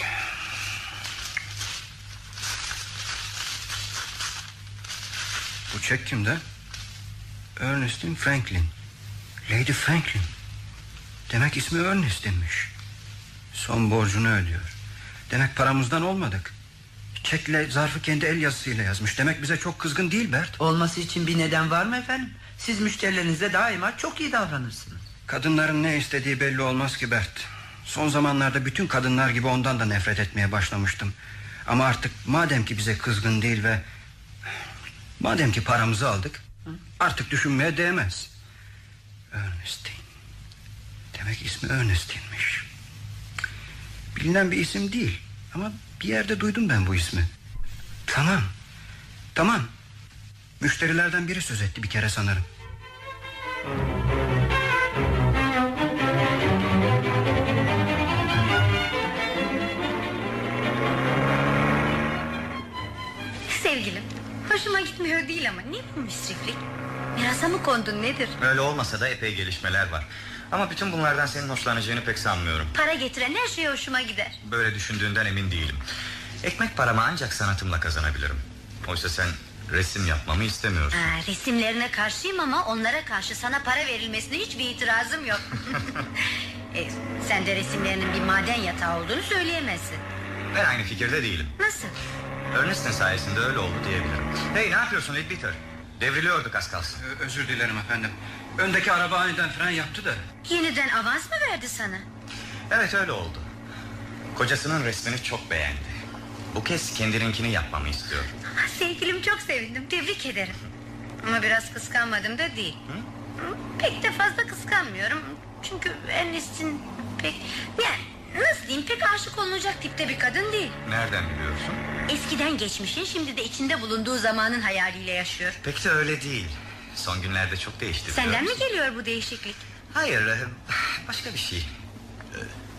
Speaker 3: Bu çek kimde? Ernestine Franklin. Lady Franklin. Demek ismi Ernestine'miş. Son borcunu ödüyor. Demek paramızdan olmadık. Çekle zarfı kendi el yazısıyla yazmış. Demek bize çok kızgın değil Bert.
Speaker 4: Olması için bir neden var mı efendim? Siz müşterilerinize daima çok iyi davranırsınız.
Speaker 3: Kadınların ne istediği belli olmaz ki Bert. Son zamanlarda bütün kadınlar gibi ondan da nefret etmeye başlamıştım. Ama artık madem ki bize kızgın değil ve madem ki paramızı aldık, artık düşünmeye değmez. Ernestine. Demek ismi Ernestine'miş. Bilinen bir isim değil. Ama bir yerde duydum ben bu ismi. Tamam. Tamam. Müşterilerden biri söz etti bir kere sanırım.
Speaker 8: Sevgilim, hoşuma gitmiyor değil ama ne bu müsriflik? Mirasa mı kondun nedir?
Speaker 7: Öyle olmasa da epey gelişmeler var. Ama bütün bunlardan senin hoşlanacağını pek sanmıyorum.
Speaker 8: Para getiren her şey hoşuma gider.
Speaker 7: Böyle düşündüğünden emin değilim. Ekmek paramı ancak sanatımla kazanabilirim. Oysa sen resim yapmamı istemiyorsun.
Speaker 8: Aa, resimlerine karşıyım ama onlara karşı sana para verilmesine hiçbir itirazım yok. e, sen de resimlerinin bir maden yatağı olduğunu söyleyemezsin.
Speaker 7: Ben aynı fikirde değilim.
Speaker 8: Nasıl?
Speaker 7: Ernest'in sayesinde öyle oldu diyebilirim. Hey, ne yapıyorsun Leadbeater? Devriliyorduk az kalsın.
Speaker 3: Ö- Özür dilerim efendim. Öndeki araba aniden fren yaptı da.
Speaker 8: Yeniden avans mı verdi sana?
Speaker 7: Evet öyle oldu. Kocasının resmini çok beğendi. Bu kez kendininkini yapmamı istiyor.
Speaker 8: Ah, sevgilim çok sevindim, tebrik ederim. Ama biraz kıskanmadım da değil. Hı? Pek de fazla kıskanmıyorum. Çünkü Ernest'in pek... Yani nasıl diyeyim, pek aşık olunacak tipte bir kadın değil.
Speaker 7: Nereden biliyorsun?
Speaker 8: Eskiden geçmişin, şimdi de içinde bulunduğu zamanın hayaliyle yaşıyor.
Speaker 7: Pek de öyle değil. Son günlerde çok değişti.
Speaker 8: Senden mi
Speaker 7: musun?
Speaker 8: geliyor bu değişiklik?
Speaker 7: Hayır, başka bir şey.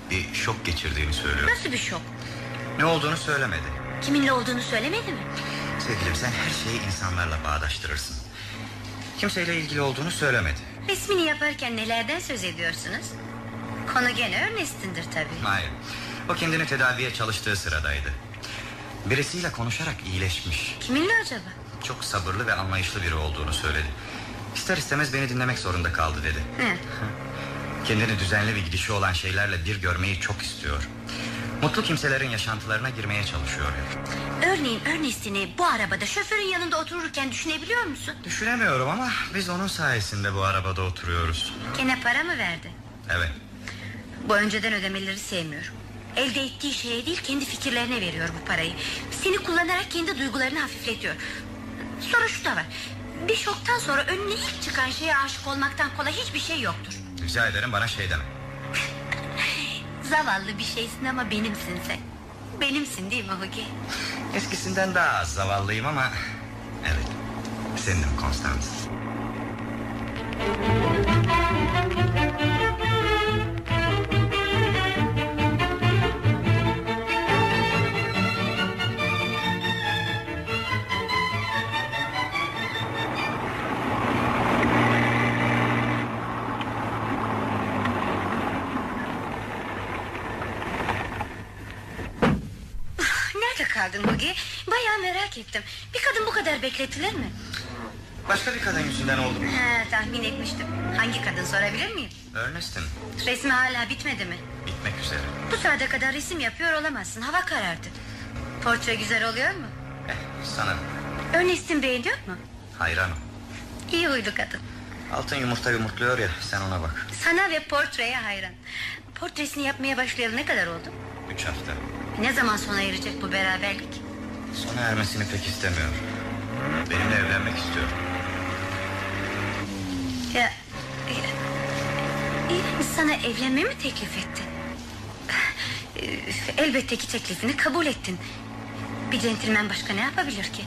Speaker 7: Bir şok geçirdiğini söylüyor.
Speaker 8: Nasıl bir şok?
Speaker 7: Ne olduğunu söylemedi.
Speaker 8: Kiminle olduğunu söylemedi mi?
Speaker 7: Sevgilim, sen her şeyi insanlarla bağdaştırırsın. Kimseyle ilgili olduğunu söylemedi.
Speaker 8: Resmini yaparken nelerden söz ediyorsunuz? Konu gene Ernest'indir tabii.
Speaker 7: Hayır, o kendini tedaviye çalıştığı sıradaydı. Birisiyle konuşarak iyileşmiş.
Speaker 8: Kiminle acaba?
Speaker 7: Çok sabırlı ve anlayışlı biri olduğunu söyledi. İster istemez beni dinlemek zorunda kaldı dedi.
Speaker 8: Hı.
Speaker 7: Kendini düzenli bir gidişi olan şeylerle bir görmeyi çok istiyor. Mutlu kimselerin yaşantılarına girmeye çalışıyor.
Speaker 8: Örneğin Ernest'ini bu arabada şoförün yanında otururken düşünebiliyor musun?
Speaker 7: Düşünemiyorum ama biz onun sayesinde bu arabada oturuyoruz.
Speaker 8: Gene para mı verdi?
Speaker 7: Evet.
Speaker 8: Bu önceden ödemeleri sevmiyorum. Elde ettiği şeye değil, kendi fikirlerine veriyor bu parayı. Seni kullanarak kendi duygularını hafifletiyor. Sonra şu da var. Bir şoktan sonra önüne ilk çıkan şeye aşık olmaktan kolay hiçbir şey yoktur.
Speaker 7: Rica ederim, bana şey deme.
Speaker 8: Zavallı bir şeysin ama benimsin sen. Benimsin değil mi Hugi?
Speaker 7: Eskisinden daha az zavallıyım ama... Evet, senindim Constance.
Speaker 8: Nerede kaldın Hugi? Bayağı merak ettim. Bir kadın bu kadar bekletilir mi?
Speaker 7: Başka bir kadın yüzünden oldu mu?
Speaker 8: Ha, tahmin etmiştim. Hangi kadın sorabilir miyim?
Speaker 7: Ernest'in.
Speaker 8: Resmi hala bitmedi mi?
Speaker 7: Bitmek üzere.
Speaker 8: Bu saate kadar resim yapıyor olamazsın. Hava karardı. Portre güzel oluyor mu?
Speaker 7: Eh, sanırım.
Speaker 8: Ernest'in beğeniyor mu?
Speaker 7: Hayranım.
Speaker 8: İyi huylu kadın.
Speaker 7: Altın yumurta yumurtluyor ya, sen ona bak.
Speaker 8: Sana ve portreye hayran. Portresini yapmaya başlayalı ne kadar oldu?
Speaker 7: Üç hafta.
Speaker 8: Ne zaman sona erecek bu beraberlik?
Speaker 7: Sona ermesini pek istemiyor. Benimle evlenmek istiyor.
Speaker 8: Ya, ya İrem sana evlenme mi teklif etti? Elbette ki teklifini kabul ettin. Bir centilmen başka ne yapabilir ki?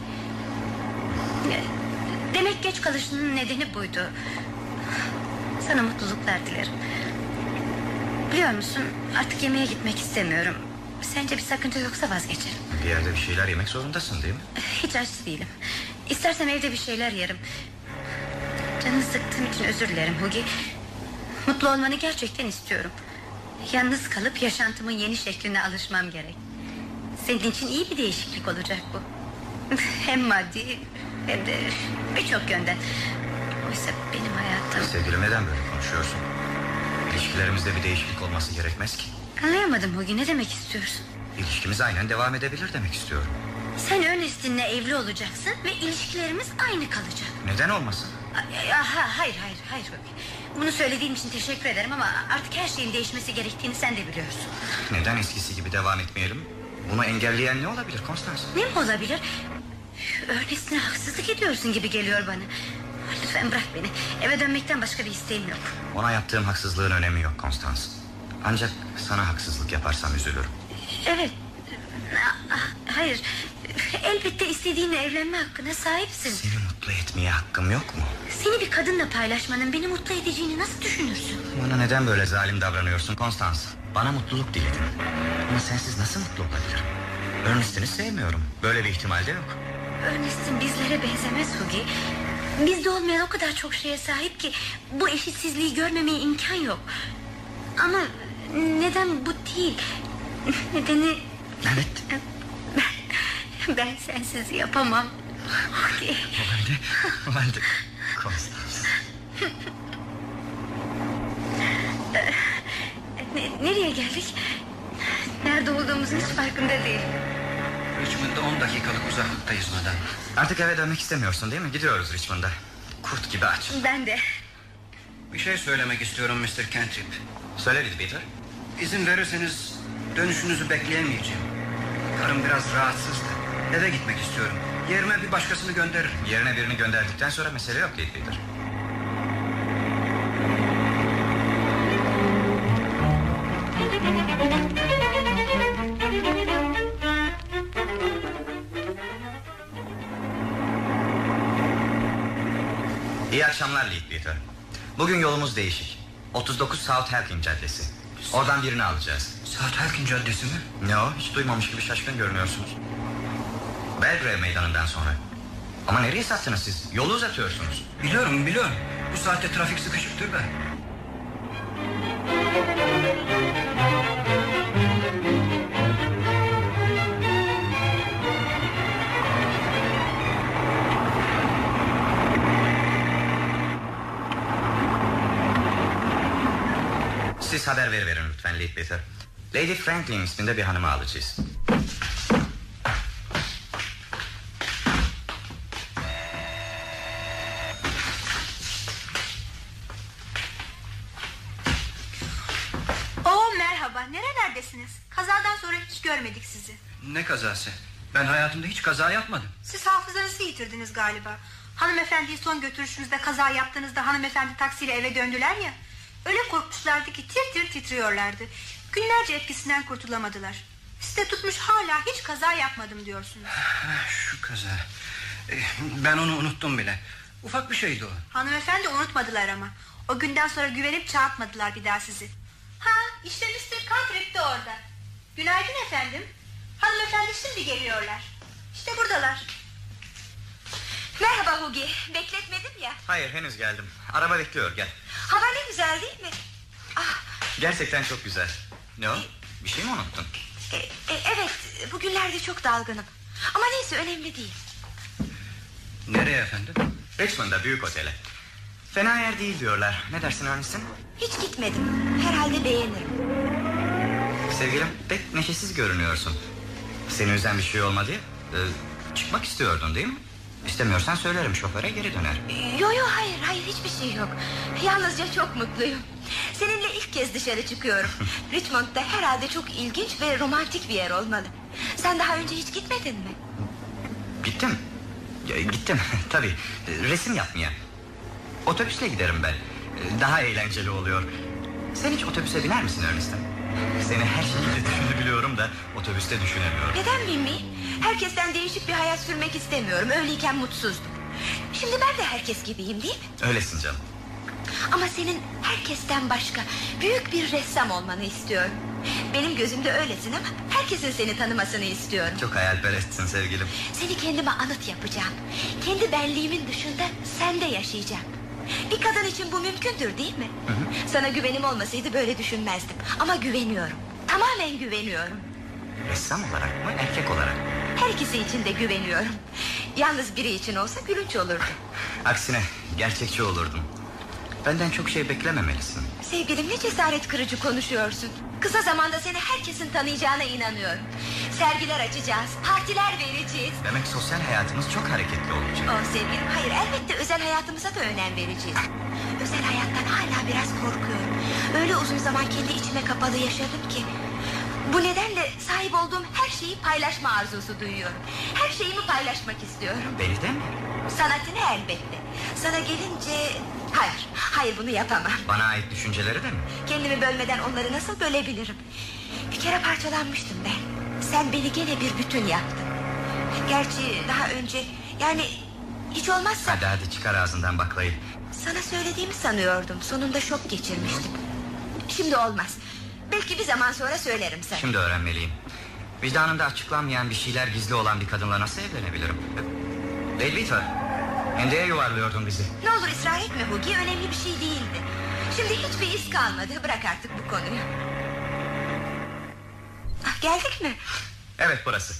Speaker 8: Demek geç kalışının nedeni buydu. Sana mutluluklar dilerim. Biliyor musun, artık yemeğe gitmek istemiyorum. Sence bir sakınca yoksa vazgeçerim.
Speaker 7: Bir yerde bir şeyler yemek zorundasın değil mi?
Speaker 8: Hiç aç değilim. İstersen evde bir şeyler yerim. Canını sıktığım için özür dilerim Hugi. Mutlu olmanı gerçekten istiyorum. Yalnız kalıp yaşantımın yeni şekline alışmam gerek. Senin için iyi bir değişiklik olacak bu. Hem maddi hem de birçok yönden. Oysa benim hayatım...
Speaker 7: Sevgilim, neden böyle konuşuyorsun? İlişkilerimizde bir değişiklik olması gerekmez ki.
Speaker 8: Anlayamadım Hugi, ne demek istiyorsun?
Speaker 7: İlişkimiz aynen devam edebilir demek istiyorum.
Speaker 8: Sen Ernest'inle evli olacaksın ve ilişkilerimiz aynı kalacak.
Speaker 7: Neden olmasın?
Speaker 8: Aha, hayır hayır hayır Hugi. Bunu söylediğin için teşekkür ederim ama artık her şeyin değişmesi gerektiğini sen de biliyorsun.
Speaker 7: Neden eskisi gibi devam etmeyelim? Bunu engelleyen ne olabilir Constance?
Speaker 8: Ne mi olabilir? Ernest'ine haksızlık ediyorsun gibi geliyor bana. Lütfen bırak beni. Eve dönmekten başka bir isteğim yok.
Speaker 7: Ona yaptığım haksızlığın önemi yok Constance. Ancak sana haksızlık yaparsam üzülürüm.
Speaker 8: Evet. Hayır. Elbette istediğinle evlenme hakkına sahipsin.
Speaker 7: Seni mutlu etmeye hakkım yok mu?
Speaker 8: Seni bir kadınla paylaşmanın beni mutlu edeceğini nasıl düşünürsün?
Speaker 7: Bana neden böyle zalim davranıyorsun Constance? Bana mutluluk diledin. Ama sensiz nasıl mutlu olabilirim? Ernest'ini sevmiyorum. Böyle bir ihtimal de yok.
Speaker 8: Ernest'in bizlere benzemez Hugi. Bizde olmayan o kadar çok şeye sahip ki bu eşitsizliği görmemeye imkan yok. Ama neden bu değil? Nedeni...
Speaker 7: Evet.
Speaker 8: Ben, ben sensiz yapamam. Hugi.
Speaker 7: O halde, o halde Constance.
Speaker 8: Ne, nereye geldik? Nerede olduğumuzun hiç farkında değilim.
Speaker 3: Richmond'da on dakikalık uzaklıktayız madem.
Speaker 7: Artık eve dönmek istemiyorsun değil mi? Gidiyoruz Richmond'a. Kurt gibi aç.
Speaker 8: Ben de.
Speaker 3: Bir şey söylemek istiyorum mister Kentrip.
Speaker 7: Söyle Peter.
Speaker 3: İzin verirseniz dönüşünüzü bekleyemeyeceğim. Karım biraz rahatsızdı. Eve gitmek istiyorum. Yerime bir başkasını gönderirim.
Speaker 7: Yerine birini gönderdikten sonra mesele yok Peter. İyi akşamlar Leadbeater. Bugün yolumuz değişik. otuz dokuz South Helkin Caddesi. Oradan birini alacağız.
Speaker 3: Saat Halkin Caddesi mi?
Speaker 7: Ne o? Hiç duymamış gibi şaşkın görünüyorsunuz. Belgrave meydanından sonra. Ama nereye sattınız siz? Yolu uzatıyorsunuz.
Speaker 3: Biliyorum biliyorum. Bu saatte trafik sıkışıktır da.
Speaker 7: Siz haber veriverin lütfen Leadbeater. Lady Franklin isminde bir hanımı alacağız.
Speaker 6: Oo merhaba, nerelerdesiniz? Kazadan sonra hiç görmedik sizi.
Speaker 3: Ne kazası? Ben hayatımda hiç kaza yapmadım.
Speaker 6: Siz hafızanızı yitirdiniz galiba. Hanımefendiyi son götürüşünüzde kaza yaptığınızda hanımefendi taksiyle eve döndüler ya. Öyle korkmuşlardı ki tir tir titriyorlardı. Günlerce etkisinden kurtulamadılar. Siz de tutmuş hala hiç kaza yapmadım diyorsunuz.
Speaker 3: Şu kaza. Ben onu unuttum bile. Ufak bir şeydi o.
Speaker 6: Hanımefendi unutmadılar ama. O günden sonra güvenip çağırtmadılar bir daha sizi. Ha işte mister Cantrip de orada. Günaydın efendim. Hanımefendi şimdi geliyorlar. İşte buradalar.
Speaker 5: Merhaba Hugi, bekletmedim ya.
Speaker 7: Hayır henüz geldim. Araba bekliyor gel.
Speaker 5: Hava ne güzel değil mi? Ah,
Speaker 7: Gerçekten çok güzel. Ne o? Bir şey mi unuttun?
Speaker 5: e, e, evet, bugünlerde çok dalgınım. Ama neyse önemli değil.
Speaker 3: Nereye efendim?
Speaker 7: Richmond'da büyük otele. Fena yer değil diyorlar. Ne dersin Ernest'in?
Speaker 5: Hiç gitmedim. Herhalde beğenirim.
Speaker 7: Sevgilim pek neşesiz görünüyorsun. Seni üzen bir şey olmadı ya. Ee, çıkmak istiyordun değil mi? İstemiyorsan söylerim, şoföre geri döner.
Speaker 5: Yo yo hayır hayır hiçbir şey yok. Yalnızca çok mutluyum. Seninle ilk kez dışarı çıkıyorum. Richmond'da herhalde çok ilginç ve romantik bir yer olmalı. Sen daha önce hiç gitmedin mi?
Speaker 7: Gittim. Ya, gittim tabii. Resim yapmaya. Otobüsle giderim ben. Daha eğlenceli oluyor. Sen hiç otobüse biner misin Ernest'im? Seni her şekilde düşünebiliyorum da otobüste düşünemiyorum.
Speaker 5: Neden bilmeyeyim? Herkesten değişik bir hayat sürmek istemiyorum. Öyleyken mutsuzdum. Şimdi ben de herkes gibiyim değil mi?
Speaker 7: Öylesin canım.
Speaker 5: Ama senin herkesten başka büyük bir ressam olmanı istiyorum. Benim gözümde öylesin ama herkesin seni tanımasını istiyorum.
Speaker 7: Çok hayalperestsin sevgilim.
Speaker 5: Seni kendime anıt yapacağım. Kendi benliğimin dışında sende yaşayacağım. Bir kadın için bu mümkündür değil mi? Hı hı. Sana güvenim olmasaydı böyle düşünmezdim. Ama güveniyorum. Tamamen güveniyorum.
Speaker 7: Ressam olarak mı, erkek olarak?
Speaker 5: Her ikisi için de güveniyorum. Yalnız biri için olsa gülünç olurdu.
Speaker 7: Aksine gerçekçi olurdum. Benden çok şey beklememelisin.
Speaker 5: Sevgilim ne cesaret kırıcı konuşuyorsun. Kısa zamanda seni herkesin tanıyacağına inanıyorum. Sergiler açacağız, partiler vereceğiz.
Speaker 7: Demek sosyal hayatımız çok hareketli olacak.
Speaker 5: Oh sevgilim hayır, elbette özel hayatımıza da önem vereceğiz. Özel hayattan hala biraz korkuyorum. Öyle uzun zaman kendi içime kapalı yaşadım ki. Bu nedenle sahip olduğum her şeyi paylaşma arzusu duyuyorum. Her şeyimi paylaşmak istiyorum.
Speaker 7: Beni de mi?
Speaker 5: Sanatını elbette. Sana gelince... Hayır, hayır bunu yapamam.
Speaker 7: Bana ait düşünceleri de mi?
Speaker 5: Kendimi bölmeden onları nasıl bölebilirim? Bir kere parçalanmıştım ben. Sen beni gene bir bütün yaptın. Gerçi daha önce... Yani hiç olmazsa...
Speaker 7: Hadi hadi çıkar ağzından baklayı.
Speaker 5: Sana söylediğimi sanıyordum. Sonunda şok geçirmiştim. Şimdi olmaz. Belki bir zaman sonra söylerim sana.
Speaker 7: Şimdi öğrenmeliyim. Vicdanımda açıklanmayan bir şeyler gizli olan bir kadınla nasıl evlenebilirim? Leadbeater, hendeye yuvarlıyordun bizi.
Speaker 5: Ne olur ısrar etme Hugi, önemli bir şey değildi. Şimdi hiçbir iz kalmadı. Bırak artık bu konuyu. Ah, geldik mi?
Speaker 7: Evet burası.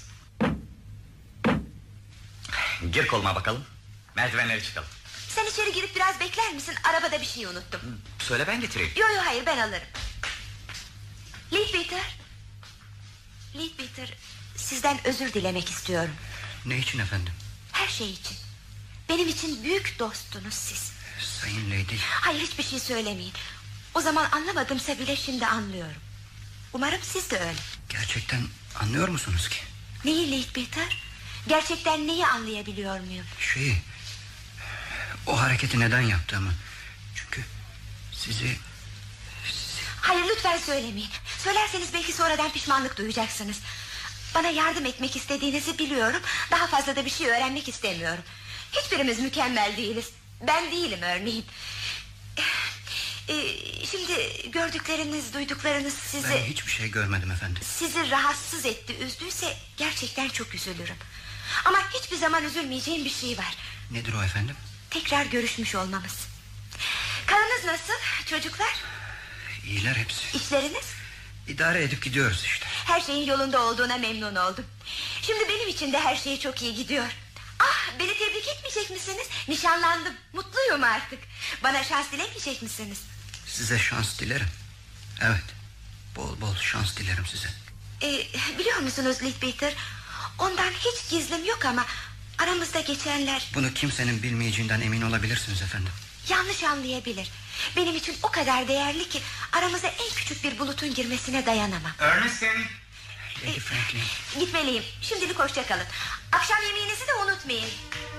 Speaker 7: Gir koluma bakalım. Merdivenleri çıkalım.
Speaker 5: Sen içeri girip biraz bekler misin? Arabada bir şey unuttum.
Speaker 7: Söyle ben getireyim.
Speaker 5: Yo yo hayır ben alırım. Leadbeater. Leadbeater, sizden özür dilemek istiyorum.
Speaker 3: Ne için efendim?
Speaker 5: Her şey için. Benim için büyük dostunuz siz.
Speaker 3: Sayın Lady.
Speaker 5: Hayır hiçbir şey söylemeyin. O zaman anlamadımsa bile şimdi anlıyorum. Umarım siz de öyle.
Speaker 3: Gerçekten anlıyor musunuz ki?
Speaker 5: Neyi Leadbeater? Gerçekten neyi anlayabiliyor muyum?
Speaker 3: Şeyi... O hareketi neden yaptığımı. Çünkü sizi...
Speaker 5: Hayır lütfen söylemeyin. Söylerseniz belki sonradan pişmanlık duyacaksınız. Bana yardım etmek istediğinizi biliyorum. Daha fazla da bir şey öğrenmek istemiyorum. Hiçbirimiz mükemmel değiliz. Ben değilim örneğin. Ee, şimdi gördükleriniz, duyduklarınız sizi...
Speaker 3: Ben hiçbir şey görmedim efendim.
Speaker 5: Sizi rahatsız etti, üzdüyse gerçekten çok üzülürüm. Ama hiçbir zaman üzülmeyeceğim bir şey var.
Speaker 3: Nedir o efendim?
Speaker 5: Tekrar görüşmüş olmamız. Karınız nasıl çocuklar?
Speaker 3: İyiler hepsi.
Speaker 5: İşleriniz?
Speaker 3: İdare edip gidiyoruz işte.
Speaker 5: Her şeyin yolunda olduğuna memnun oldum. Şimdi benim için de her şey çok iyi gidiyor. Ah, beni tebrik etmeyecek misiniz? Nişanlandım, mutluyum artık. Bana şans dilemeyecek misiniz?
Speaker 3: Size şans dilerim. Evet, bol bol şans dilerim size.
Speaker 5: Ee, biliyor musunuz Leadbeater, ondan hiç gizlim yok ama aramızda geçenler...
Speaker 3: Bunu kimsenin bilmeyeceğinden emin olabilirsiniz efendim.
Speaker 5: Yanlış anlayabilir. Benim için o kadar değerli ki aramıza en küçük bir bulutun girmesine dayanamam.
Speaker 7: Ernestine.
Speaker 3: Lady Franklin.
Speaker 5: Gitmeliyim. Şimdilik hoşça kalın. Akşam yemeğinizi de unutmayın.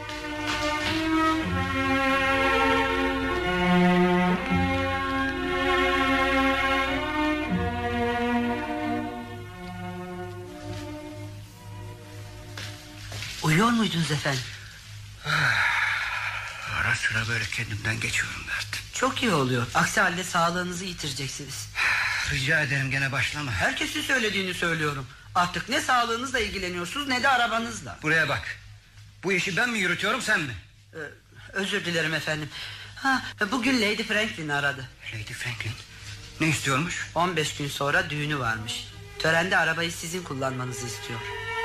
Speaker 4: Uyuyor muydunuz efendim?
Speaker 3: Ara sıra böyle kendimden geçiyorum Bert.
Speaker 4: Çok iyi oluyor. Aksi halde sağlığınızı yitireceksiniz.
Speaker 3: Rica ederim gene başlama.
Speaker 4: Herkesin söylediğini söylüyorum. Artık ne sağlığınızla ilgileniyorsunuz ne de arabanızla.
Speaker 3: Buraya bak. Bu işi ben mi yürütüyorum sen mi?
Speaker 4: Ee, özür dilerim efendim. Ha, bugün Lady Franklin aradı.
Speaker 3: Lady Franklin ne istiyormuş?
Speaker 4: on beş gün sonra düğünü varmış. Törende arabayı sizin kullanmanızı istiyor.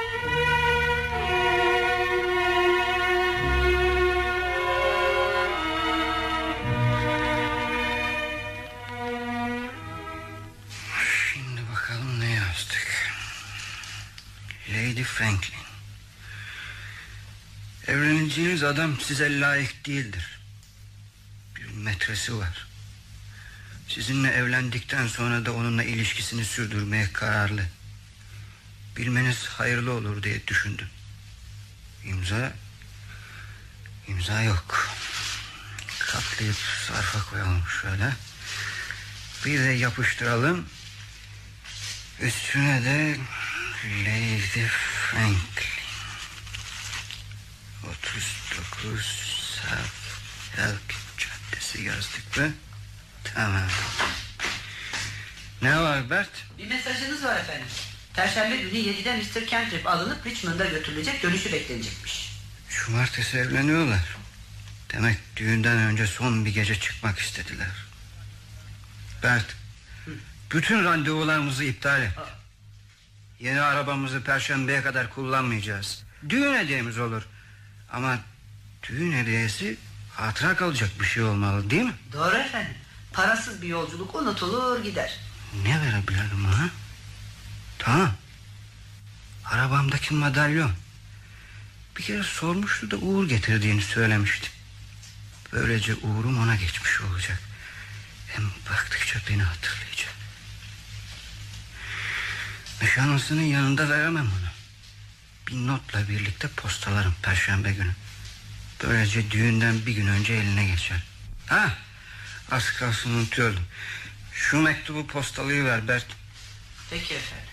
Speaker 3: Şimdi bakalım ne yazdık. Lady Franklin, evleneceğiniz adam size layık değildir. Bir metresi var. Sizinle evlendikten sonra da onunla ilişkisini sürdürmeye kararlı. Bilmeniz hayırlı olur diye düşündüm. İmza İmza yok. Katlayıp sarfa koyalım şöyle. Bir de yapıştıralım. Üstüne de Lady Franklin otuz dokuz South Elk Caddesi yazdık mı? Tamam. Ne var Bert?
Speaker 4: Bir mesajınız var efendim. Perşembe günü yedide mister Cantrip alınıp Richmond'a götürülecek, dönüşü beklenecekmiş.
Speaker 3: Cumartesi evleniyorlar. Demek düğünden önce son bir gece çıkmak istediler. Bert, Hı. bütün randevularımızı iptal et. Aa. Yeni arabamızı perşembeye kadar kullanmayacağız. Düğün hediyemiz olur. Ama düğün hediyesi hatıra kalacak bir şey olmalı değil mi?
Speaker 4: Doğru efendim. Parasız bir yolculuk unutulur gider.
Speaker 3: Ne verebilirim ha? Tamam. Arabamdaki madalyon. Bir kere sormuştu da Uğur getirdiğini söylemişti. Böylece Uğur'um ona geçmiş olacak. Hem baktıkça beni hatırlayacak. Nişanlısının yanında veremem onu. Bir notla birlikte postalarım perşembe günü. Böylece düğünden bir gün önce eline geçer. Ha, az kalsın unutuyordum. Şu mektubu postalayıver Bert.
Speaker 4: Peki efendim.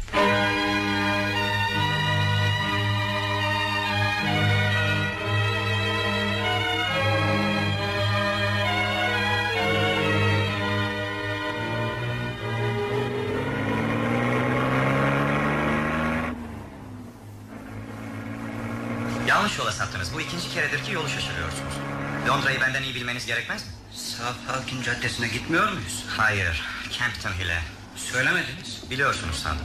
Speaker 7: Yanlış yola saptınız. Bu ikinci keredir ki yolu şaşırıyorsunuz. Londra'yı benden iyi bilmeniz gerekmez mi?
Speaker 3: South Halkin Caddesi'ne gitmiyor muyuz?
Speaker 7: Hayır, Campton Hill'e.
Speaker 3: Söylemediniz.
Speaker 7: Biliyorsunuz sandım.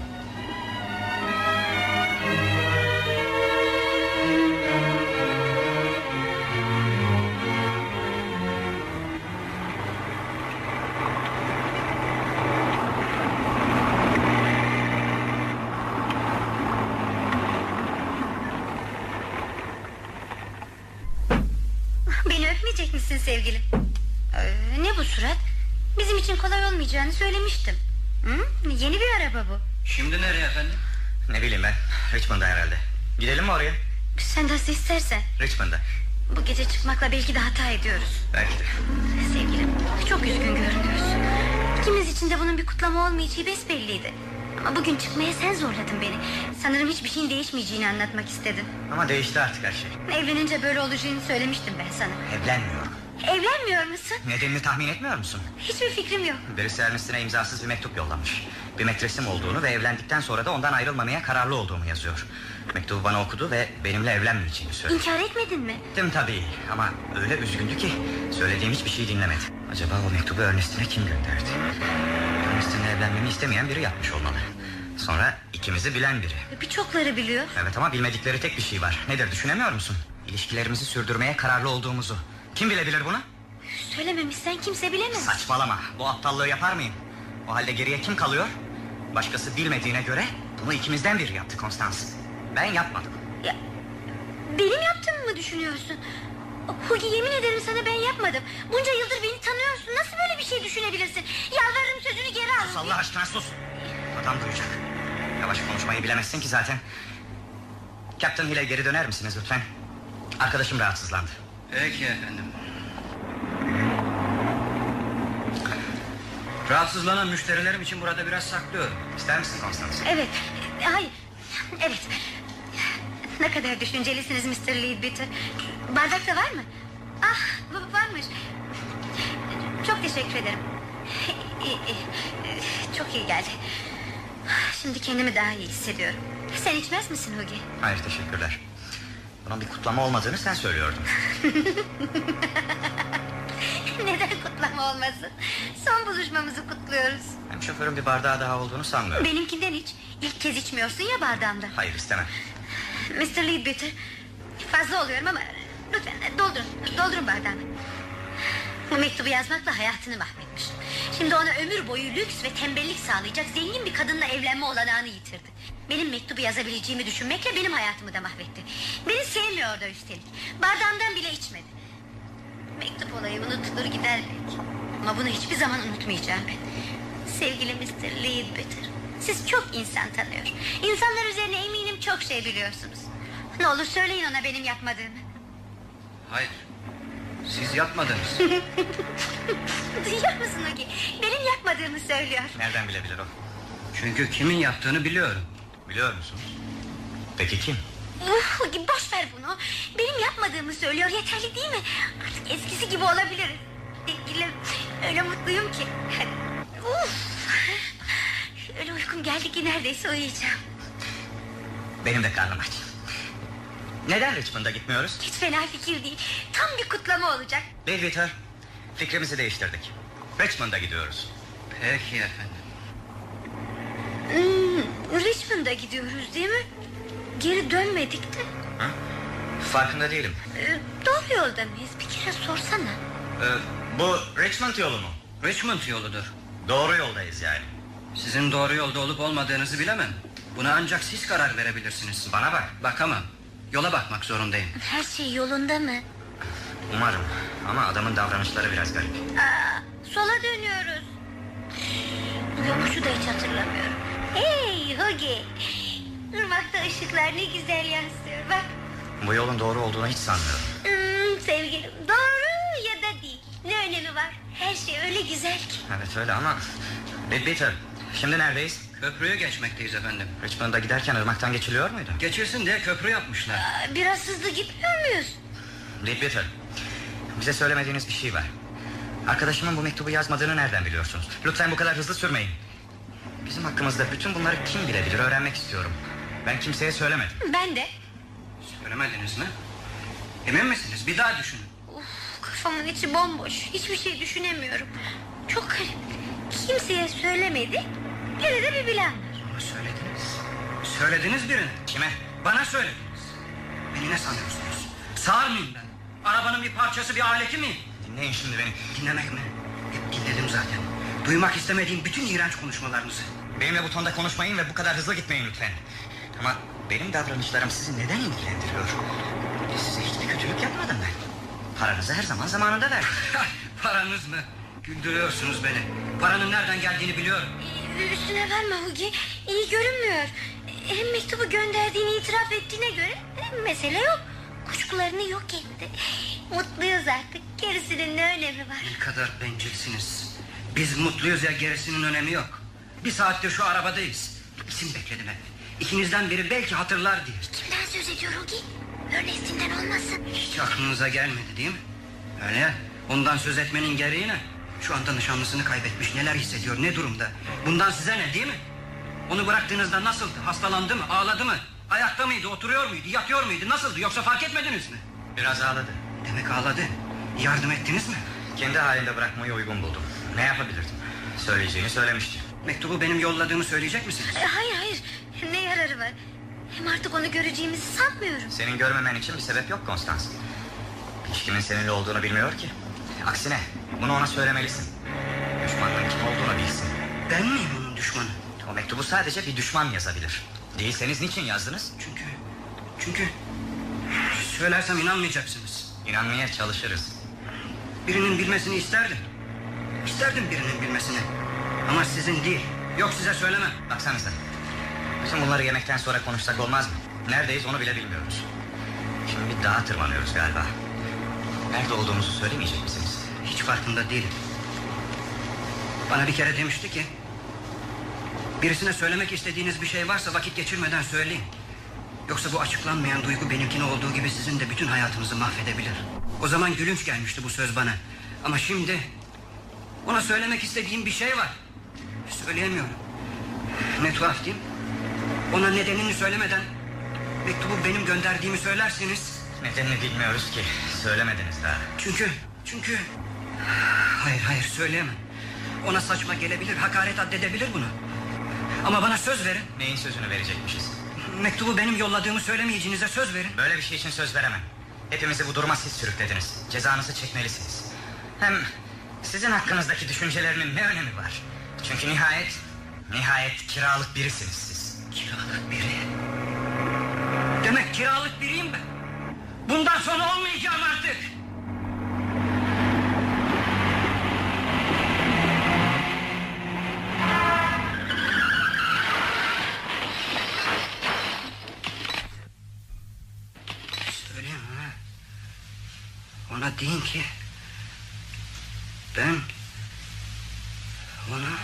Speaker 8: Beni öpmeyecek misin sevgilim? Ee, ne bu surat? Bizim için kolay olmayacağını söylemiştim. Hı? Yeni bir araba bu.
Speaker 3: Şimdi nereye efendim?
Speaker 7: Ne bileyim ben, Richmond'a herhalde. Gidelim mi oraya?
Speaker 8: Sen nasıl istersen.
Speaker 7: Richmond'a.
Speaker 8: Bu gece çıkmakla belki de hata ediyoruz.
Speaker 7: Belki de.
Speaker 8: Sevgilim, çok üzgün görünüyorsun. İkimiz için de bunun bir kutlama olmayacağı besbelliydi. Ama bugün çıkmaya sen zorladın beni. Sanırım hiçbir şeyin değişmeyeceğini anlatmak istedin.
Speaker 7: Ama değişti artık her şey.
Speaker 8: Evlenince böyle olacağını söylemiştim ben sana.
Speaker 7: Evlenmiyorum.
Speaker 8: Evlenmiyor musun?
Speaker 7: Nedenini tahmin etmiyor musun?
Speaker 8: Hiçbir fikrim yok.
Speaker 7: Birisi Ernest'ine imzasız bir mektup yollamış. Bir metresim olduğunu ve evlendikten sonra da ondan ayrılmamaya kararlı olduğumu yazıyor. Mektubu bana okudu ve benimle evlenmeyeceğini söyledi.
Speaker 8: İnkar etmedin mi?
Speaker 7: Ettim tabii ama öyle üzgündü ki söylediğim hiçbir şey dinlemedi. Acaba o mektubu Ernest'ine kim gönderdi? Ernest'ine evlenmemi istemeyen biri yapmış olmalı. Sonra ikimizi bilen biri.
Speaker 8: Birçokları biliyor.
Speaker 7: Evet ama bilmedikleri tek bir şey var. Nedir, düşünemiyor musun? İlişkilerimizi sürdürmeye kararlı olduğumuzu. Kim bilebilir bunu?
Speaker 8: Söylememişsen kimse bilemez.
Speaker 7: Saçmalama, bu aptallığı yapar mıyım? O halde geriye kim kalıyor? Başkası bilmediğine göre bunu ikimizden biri yaptı Konstans. Ben yapmadım.
Speaker 8: Ya, benim yaptığımı mı düşünüyorsun? Hugi, yemin ederim sana ben yapmadım. Bunca yıldır beni tanıyorsun. Nasıl böyle bir şey düşünebilirsin? Yalvarırım, sözünü geri al.
Speaker 7: Sus Allah aşkına, sus. Adam duyacak. Yavaş konuşmayı bilemezsin ki zaten. Captain Hill'e geri döner misiniz lütfen? Arkadaşım rahatsızlandı.
Speaker 3: Peki efendim. Rahatsızlanan müşterilerim için burada biraz saklıyorum.
Speaker 7: İster misin Konstans?
Speaker 8: Evet, hayır. Evet. Ne kadar düşüncelisiniz mister Leadbeater. Bardak da var mı? Ah, varmış. Çok teşekkür ederim. İyi, iyi. Çok iyi geldi. Şimdi kendimi daha iyi hissediyorum. Sen içmez misin Hugi?
Speaker 7: Hayır, teşekkürler. Bunun bir kutlama olmadığını sen söylüyordun.
Speaker 8: Neden kutlama olmasın? Son buluşmamızı kutluyoruz.
Speaker 7: Hem şoförün bir bardağı daha olduğunu sanmıyorum.
Speaker 8: Benimkinden iç. İlk kez içmiyorsun ya bardağımda.
Speaker 7: Hayır, istemem.
Speaker 8: mister Leadbeater, fazla oluyorum ama lütfen doldurun, doldurun bardağımı. Bu mektubu yazmakla hayatını mahvetmiş. Şimdi ona ömür boyu lüks ve tembellik sağlayacak zengin bir kadınla evlenme olanağını yitirdi. Benim mektubu yazabileceğimi düşünmekle benim hayatımı da mahvetti. Beni sevmiyor da üstelik. Bardağımdan bile içmedi. Mektup olayı unutulur gider belki. Ama bunu hiçbir zaman unutmayacağım ben. Sevgili mister Leadbeater, siz çok insan tanıyor. İnsanlar üzerine eminim çok şey biliyorsunuz. Ne olur söyleyin ona benim yapmadığımı.
Speaker 3: Hayır, siz yapmadınız.
Speaker 8: Duyuyor musun Hugi? Benim yapmadığımı söylüyor.
Speaker 7: Nereden bilebilir o?
Speaker 3: Çünkü kimin yaptığını biliyorum.
Speaker 7: Biliyor musun? Peki kim?
Speaker 8: Uf, Hugi, boş ver bunu. Benim yapmadığımı söylüyor, yeterli değil mi? Artık eskisi gibi olabiliriz. Sevgilim, öyle mutluyum ki. Uf. Öyle uykum geldi ki neredeyse uyuyacağım.
Speaker 7: Benim de karnım aç. Neden Richmond'a gitmiyoruz?
Speaker 8: Hiç fena fikir değil. Tam bir kutlama olacak.
Speaker 7: Leadbeater, fikrimizi değiştirdik. Richmond'a gidiyoruz.
Speaker 3: Peki efendim.
Speaker 8: Hmm, Richmond'a gidiyoruz değil mi? Geri dönmedik de.
Speaker 7: Ha? Farkında değilim.
Speaker 8: Ee, doğru yolda mıyız? Bir kere sorsana.
Speaker 7: Ee, bu Richmond yolu mu?
Speaker 3: Richmond yoludur.
Speaker 7: Doğru yoldayız yani.
Speaker 3: Sizin doğru yolda olup olmadığınızı bilemem. Buna ancak siz karar verebilirsiniz.
Speaker 7: Bana bak.
Speaker 3: Bakamam. Yola bakmak zorundayım.
Speaker 8: Her şey yolunda mı?
Speaker 7: Umarım. Ama adamın davranışları biraz garip.
Speaker 8: Aa, sola dönüyoruz. Bu yokuşu da hiç hatırlamıyorum. Hey Hugi, ırmakta ışıklar ne güzel yansıyor bak.
Speaker 7: Bu yolun doğru olduğunu hiç sanmıyorum.
Speaker 8: Hmm, sevgilim, doğru ya da değil, ne önemi var? Her şey öyle güzel ki.
Speaker 7: Evet öyle ama... Leadbeater, şimdi neredeyiz?
Speaker 3: Köprüyü geçmekteyiz efendim.
Speaker 7: Richmond'a giderken ırmaktan geçiliyor muydu?
Speaker 3: Geçirsin diye köprü yapmışlar.
Speaker 8: Aa, biraz hızlı gitmiyor muyuz?
Speaker 7: Leadbeater, bize söylemediğiniz bir şey var. Arkadaşımın bu mektubu yazmadığını nereden biliyorsunuz? Lütfen bu kadar hızlı sürmeyin. Bizim hakkımızda bütün bunları kim bilebilir öğrenmek istiyorum. Ben kimseye söylemedim.
Speaker 8: Ben de.
Speaker 3: Söylemediniz mi? Emin misiniz? Bir daha düşünün.
Speaker 8: Uf, kafamın içi bomboş. Hiçbir şey düşünemiyorum. Çok garip. Kimseye söylemedi. Yine de bir bilen var.
Speaker 3: Ama söylediniz. Söylediniz birine.
Speaker 7: Kime?
Speaker 3: Bana söylediniz. Beni ne sanıyorsunuz? Sağır mıyım ben? Arabanın bir parçası, bir aleti miyim?
Speaker 7: Dinleyin şimdi beni.
Speaker 3: Dinlemek mi? Hep dinledim zaten. Duymak istemediğim bütün iğrenç konuşmalarınızı.
Speaker 7: Benimle bu tonda konuşmayın ve bu kadar hızlı gitmeyin lütfen. Ama benim davranışlarım sizi neden ilgilendiriyor? Size hiçbir kötülük yapmadım ben. Paranızı her zaman zamanında verdim.
Speaker 3: Paranız mı? Güldürüyorsunuz beni. Paranın nereden geldiğini biliyorum.
Speaker 8: Ee, Üstüne verme Hugi. İyi görünmüyor. Hem mektubu gönderdiğini itiraf ettiğine göre mesele yok. Kuşkularını yok etti. Mutluyuz artık. Gerisinin ne önemi var?
Speaker 3: Ne kadar bencilsiniz. Biz mutluyuz ya, gerisinin önemi yok. Bir saattir şu arabadayız. İsim bekledim hep. İkinizden biri belki hatırlar diye.
Speaker 8: Kimden söz ediyor Hugi? Ernest'inden olmasın.
Speaker 3: Hiç aklınıza gelmedi değil mi? Öyle ya.
Speaker 9: Ondan söz etmenin gereği ne? Şu anda nişanlısını kaybetmiş, neler hissediyor, ne durumda? Bundan size ne, değil mi? Onu bıraktığınızda nasıldı? Hastalandı mı, ağladı mı? Ayakta mıydı, oturuyor muydu, yatıyor muydu, nasıldı? Yoksa fark etmediniz mi?
Speaker 7: Biraz ağladı.
Speaker 9: Demek ağladı. Yardım ettiniz mi?
Speaker 7: Kendi halinde bırakmayı uygun buldum. Ne yapabilirdim? Söyleyeceğini söylemişti.
Speaker 9: Mektubu benim yolladığımı söyleyecek misiniz?
Speaker 8: Hayır hayır, ne yararı var? Hem artık onu göreceğimizi sanmıyorum.
Speaker 7: Senin görmemen için bir sebep yok Constance. Hiç kimin seninle olduğunu bilmiyor ki. Aksine bunu ona söylemelisin. Düşmanın kim olduğunu bilsin.
Speaker 9: Ben miyim onun düşmanı?
Speaker 7: O mektubu sadece bir düşman yazabilir. Değilseniz niçin yazdınız?
Speaker 9: Çünkü... Çünkü... Söylersem inanmayacaksınız.
Speaker 7: İnanmaya çalışırız.
Speaker 9: Birinin bilmesini isterdim. İsterdim birinin bilmesini. Ama sizin değil. Yok, size söylemem.
Speaker 7: Baksanıza. Bütün bunları yemekten sonra konuşsak olmaz mı? Neredeyiz onu bile bilmiyoruz. Şimdi bir dağa tırmanıyoruz galiba. Nerede olduğumuzu söylemeyecek misiniz?
Speaker 9: Hiç farkında değilim. Bana bir kere demişti ki... Birisine söylemek istediğiniz bir şey varsa vakit geçirmeden söyleyin. Yoksa bu açıklanmayan duygu benimkine olduğu gibi sizin de bütün hayatınızı mahvedebilir. O zaman gülünç gelmişti bu söz bana. Ama şimdi... Ona söylemek istediğim bir şey var. Söyleyemiyorum. Ne tuhaf değil mi? Ona nedenini söylemeden... Mektubu benim gönderdiğimi söylerseniz...
Speaker 7: Nedenini bilmiyoruz ki. Söylemediniz daha.
Speaker 9: Çünkü... Çünkü... Hayır hayır söyleyemem. Ona saçma gelebilir, hakaret addedebilir bunu. Ama bana söz verin.
Speaker 7: Neyin sözünü verecekmişiz?
Speaker 9: Mektubu benim yolladığımı söylemeyeceğinize söz verin.
Speaker 7: Böyle bir şey için söz veremem. Hepimizi bu duruma siz sürüklediniz. Cezanızı çekmelisiniz. Hem sizin hakkınızdaki düşüncelerinin ne önemi var? Çünkü nihayet... Nihayet kiralık birisiniz siz.
Speaker 9: Kiralık biri? Demek kiralık biriyim ben. Bundan sonra olmayacağım artık. Söyleyeyim ha. Ona deyin ki... Ben... Ona...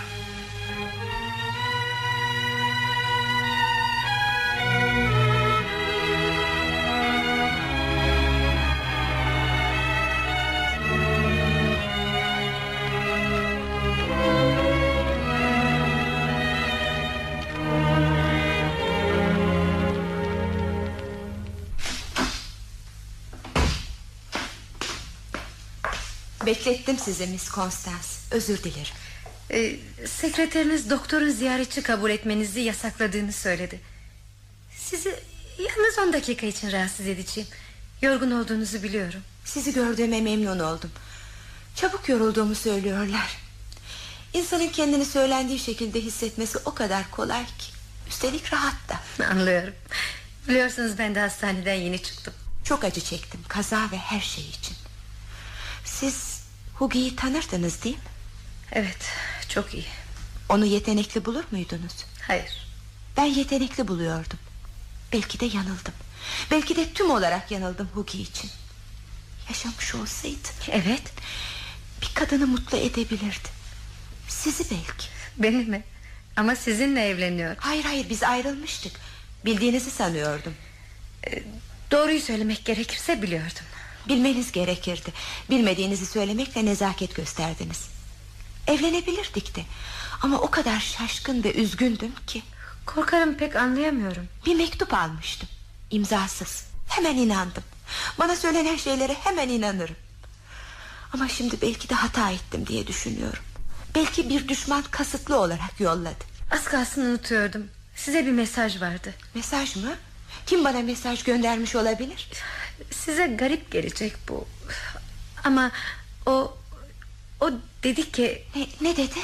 Speaker 5: Beklettim sizi Miss Constance. Özür dilerim.
Speaker 8: Ee, sekreteriniz doktorun ziyaretçi kabul etmenizi yasakladığını söyledi. Sizi yalnız on dakika için rahatsız edeceğim. Yorgun olduğunuzu biliyorum.
Speaker 5: Sizi gördüğüme memnun oldum. Çabuk yorulduğumu söylüyorlar. İnsanın kendini söylendiği şekilde hissetmesi o kadar kolay ki. Üstelik rahat da.
Speaker 8: Anlıyorum. Biliyorsunuz ben de hastaneden yeni çıktım.
Speaker 5: Çok acı çektim, kaza ve her şey için. Siz Hughie'yi tanırdınız değil mi?
Speaker 8: Evet, çok iyi.
Speaker 5: Onu yetenekli bulur muydunuz?
Speaker 8: Hayır.
Speaker 5: Ben yetenekli buluyordum. Belki de yanıldım. Belki de tüm olarak yanıldım Hughie için. Yaşamış olsaydı.
Speaker 8: Evet.
Speaker 5: Bir kadını mutlu edebilirdi. Sizi belki.
Speaker 8: Beni mi? Ama sizinle evleniyor.
Speaker 5: Hayır hayır, biz ayrılmıştık. Bildiğinizi sanıyordum.
Speaker 8: Ee, doğruyu söylemek gerekirse biliyordum.
Speaker 5: Bilmeniz gerekirdi. Bilmediğinizi söylemekle nezaket gösterdiniz. Evlenebilirdik de. Ama o kadar şaşkın ve üzgündüm ki.
Speaker 8: Korkarım pek anlayamıyorum.
Speaker 5: Bir mektup almıştım, İmzasız. Hemen inandım. Bana söylenen şeylere hemen inanırım. Ama şimdi belki de hata ettim diye düşünüyorum. Belki bir düşman kasıtlı olarak yolladı.
Speaker 8: Az kalsın unutuyordum. Size bir mesaj vardı.
Speaker 5: Mesaj mı? Kim bana mesaj göndermiş olabilir?
Speaker 8: Size garip gelecek bu. Ama o... O dedi ki...
Speaker 5: Ne, ne dedi?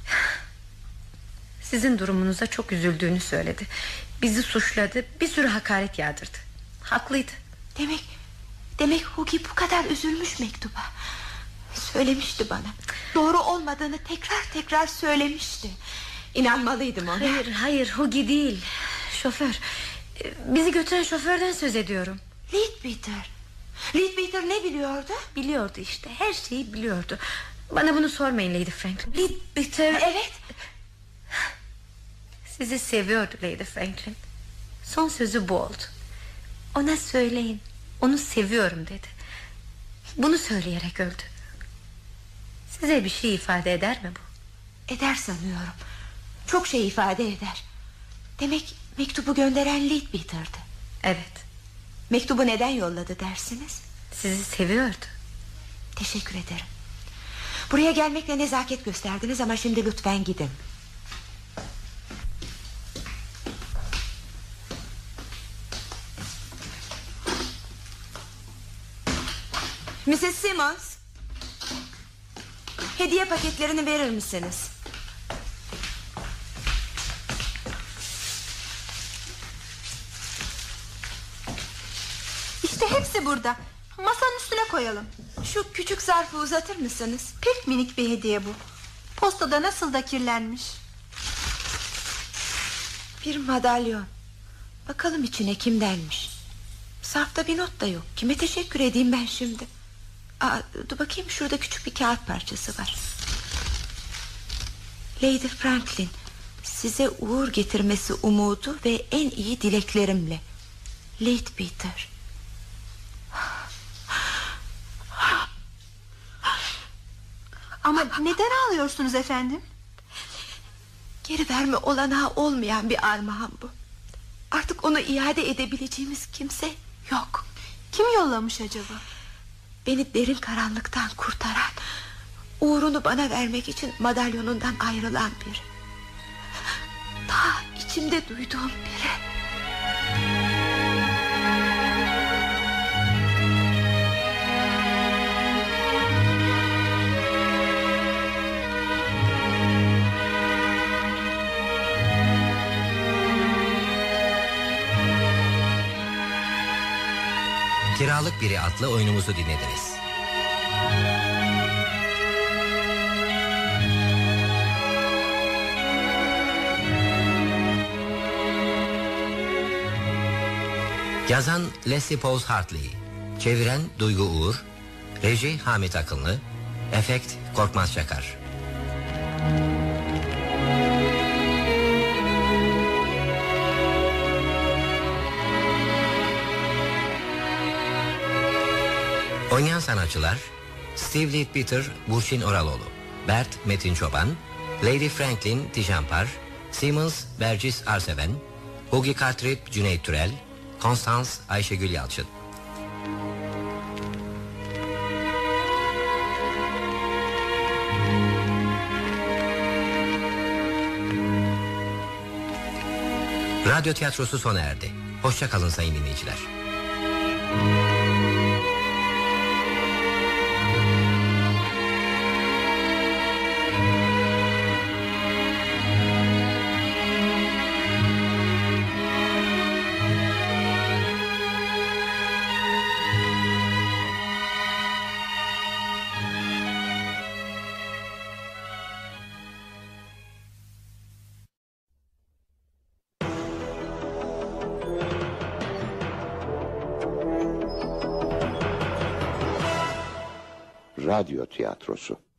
Speaker 8: Sizin durumunuza çok üzüldüğünü söyledi. Bizi suçladı, bir sürü hakaret yağdırdı. Haklıydı.
Speaker 5: Demek... Demek Hughie bu kadar üzülmüş mektuba. Söylemişti bana. Doğru olmadığını tekrar tekrar söylemişti. İnanmalıydım ona.
Speaker 8: Hayır hayır, Hughie değil. Şoför. Bizi götüren şoförden söz ediyorum.
Speaker 5: Leadbeater. Leadbeater ne biliyordu?
Speaker 8: Biliyordu işte, her şeyi biliyordu. Bana bunu sormayın Lady Franklin. Leadbeater...
Speaker 5: Evet.
Speaker 8: Sizi seviyordu Lady Franklin. Son sözü bu oldu. Ona söyleyin, onu seviyorum dedi. Bunu söyleyerek öldü. Size bir şey ifade eder mi bu?
Speaker 5: Eder sanıyorum. Çok şey ifade eder. Demek mektubu gönderen Leadbeater'dı.
Speaker 8: Evet.
Speaker 5: Mektubu neden yolladı dersiniz?
Speaker 8: Sizi seviyordu.
Speaker 5: Teşekkür ederim. Buraya gelmekle nezaket gösterdiniz ama şimdi lütfen gidin. missus Simmons, hediye paketlerini verir misiniz?
Speaker 6: İşte hepsi burada. Masanın üstüne koyalım.
Speaker 5: Şu küçük zarfı uzatır mısınız?
Speaker 6: Pek minik bir hediye bu. Postada nasıl da kirlenmiş.
Speaker 5: Bir madalyon. Bakalım içine kimdenmiş. Zarfta bir not da yok. Kime teşekkür edeyim ben şimdi? Aa, dur bakayım, şurada küçük bir kağıt parçası var. Lady Franklin, size uğur getirmesi umudu ve en iyi dileklerimle. Leadbeater.
Speaker 6: Ama neden ağlıyorsunuz efendim?
Speaker 5: Geri verme olanağı olmayan bir armağan bu. Artık onu iade edebileceğimiz kimse yok.
Speaker 6: Kim yollamış acaba?
Speaker 5: Beni derin karanlıktan kurtaran, uğrunu bana vermek için madalyonundan ayrılan biri. Ta içimde duyduğum biri.
Speaker 2: Kiralık Biri adlı oyunumuzu dinlediniz. Yazan Leslie Pauls Hartley, çeviren Duygu Uğur, reji Hamit Akınlı, efekt Korkmaz Çakar. Oynayan sanatçılar: Steve Leadbeater, Burçin Oraloğlu, Bert, Metin Çoban, Lady Franklin, Tijampar, Simmons, Bercis Arseven, Hugi Cartrip, Cüneyt Türel, Constance, Ayşegül Yalçın. Radyo tiyatrosu sona erdi. Hoşça kalın sayın dinleyiciler.
Speaker 1: Radyo tiyatrosu.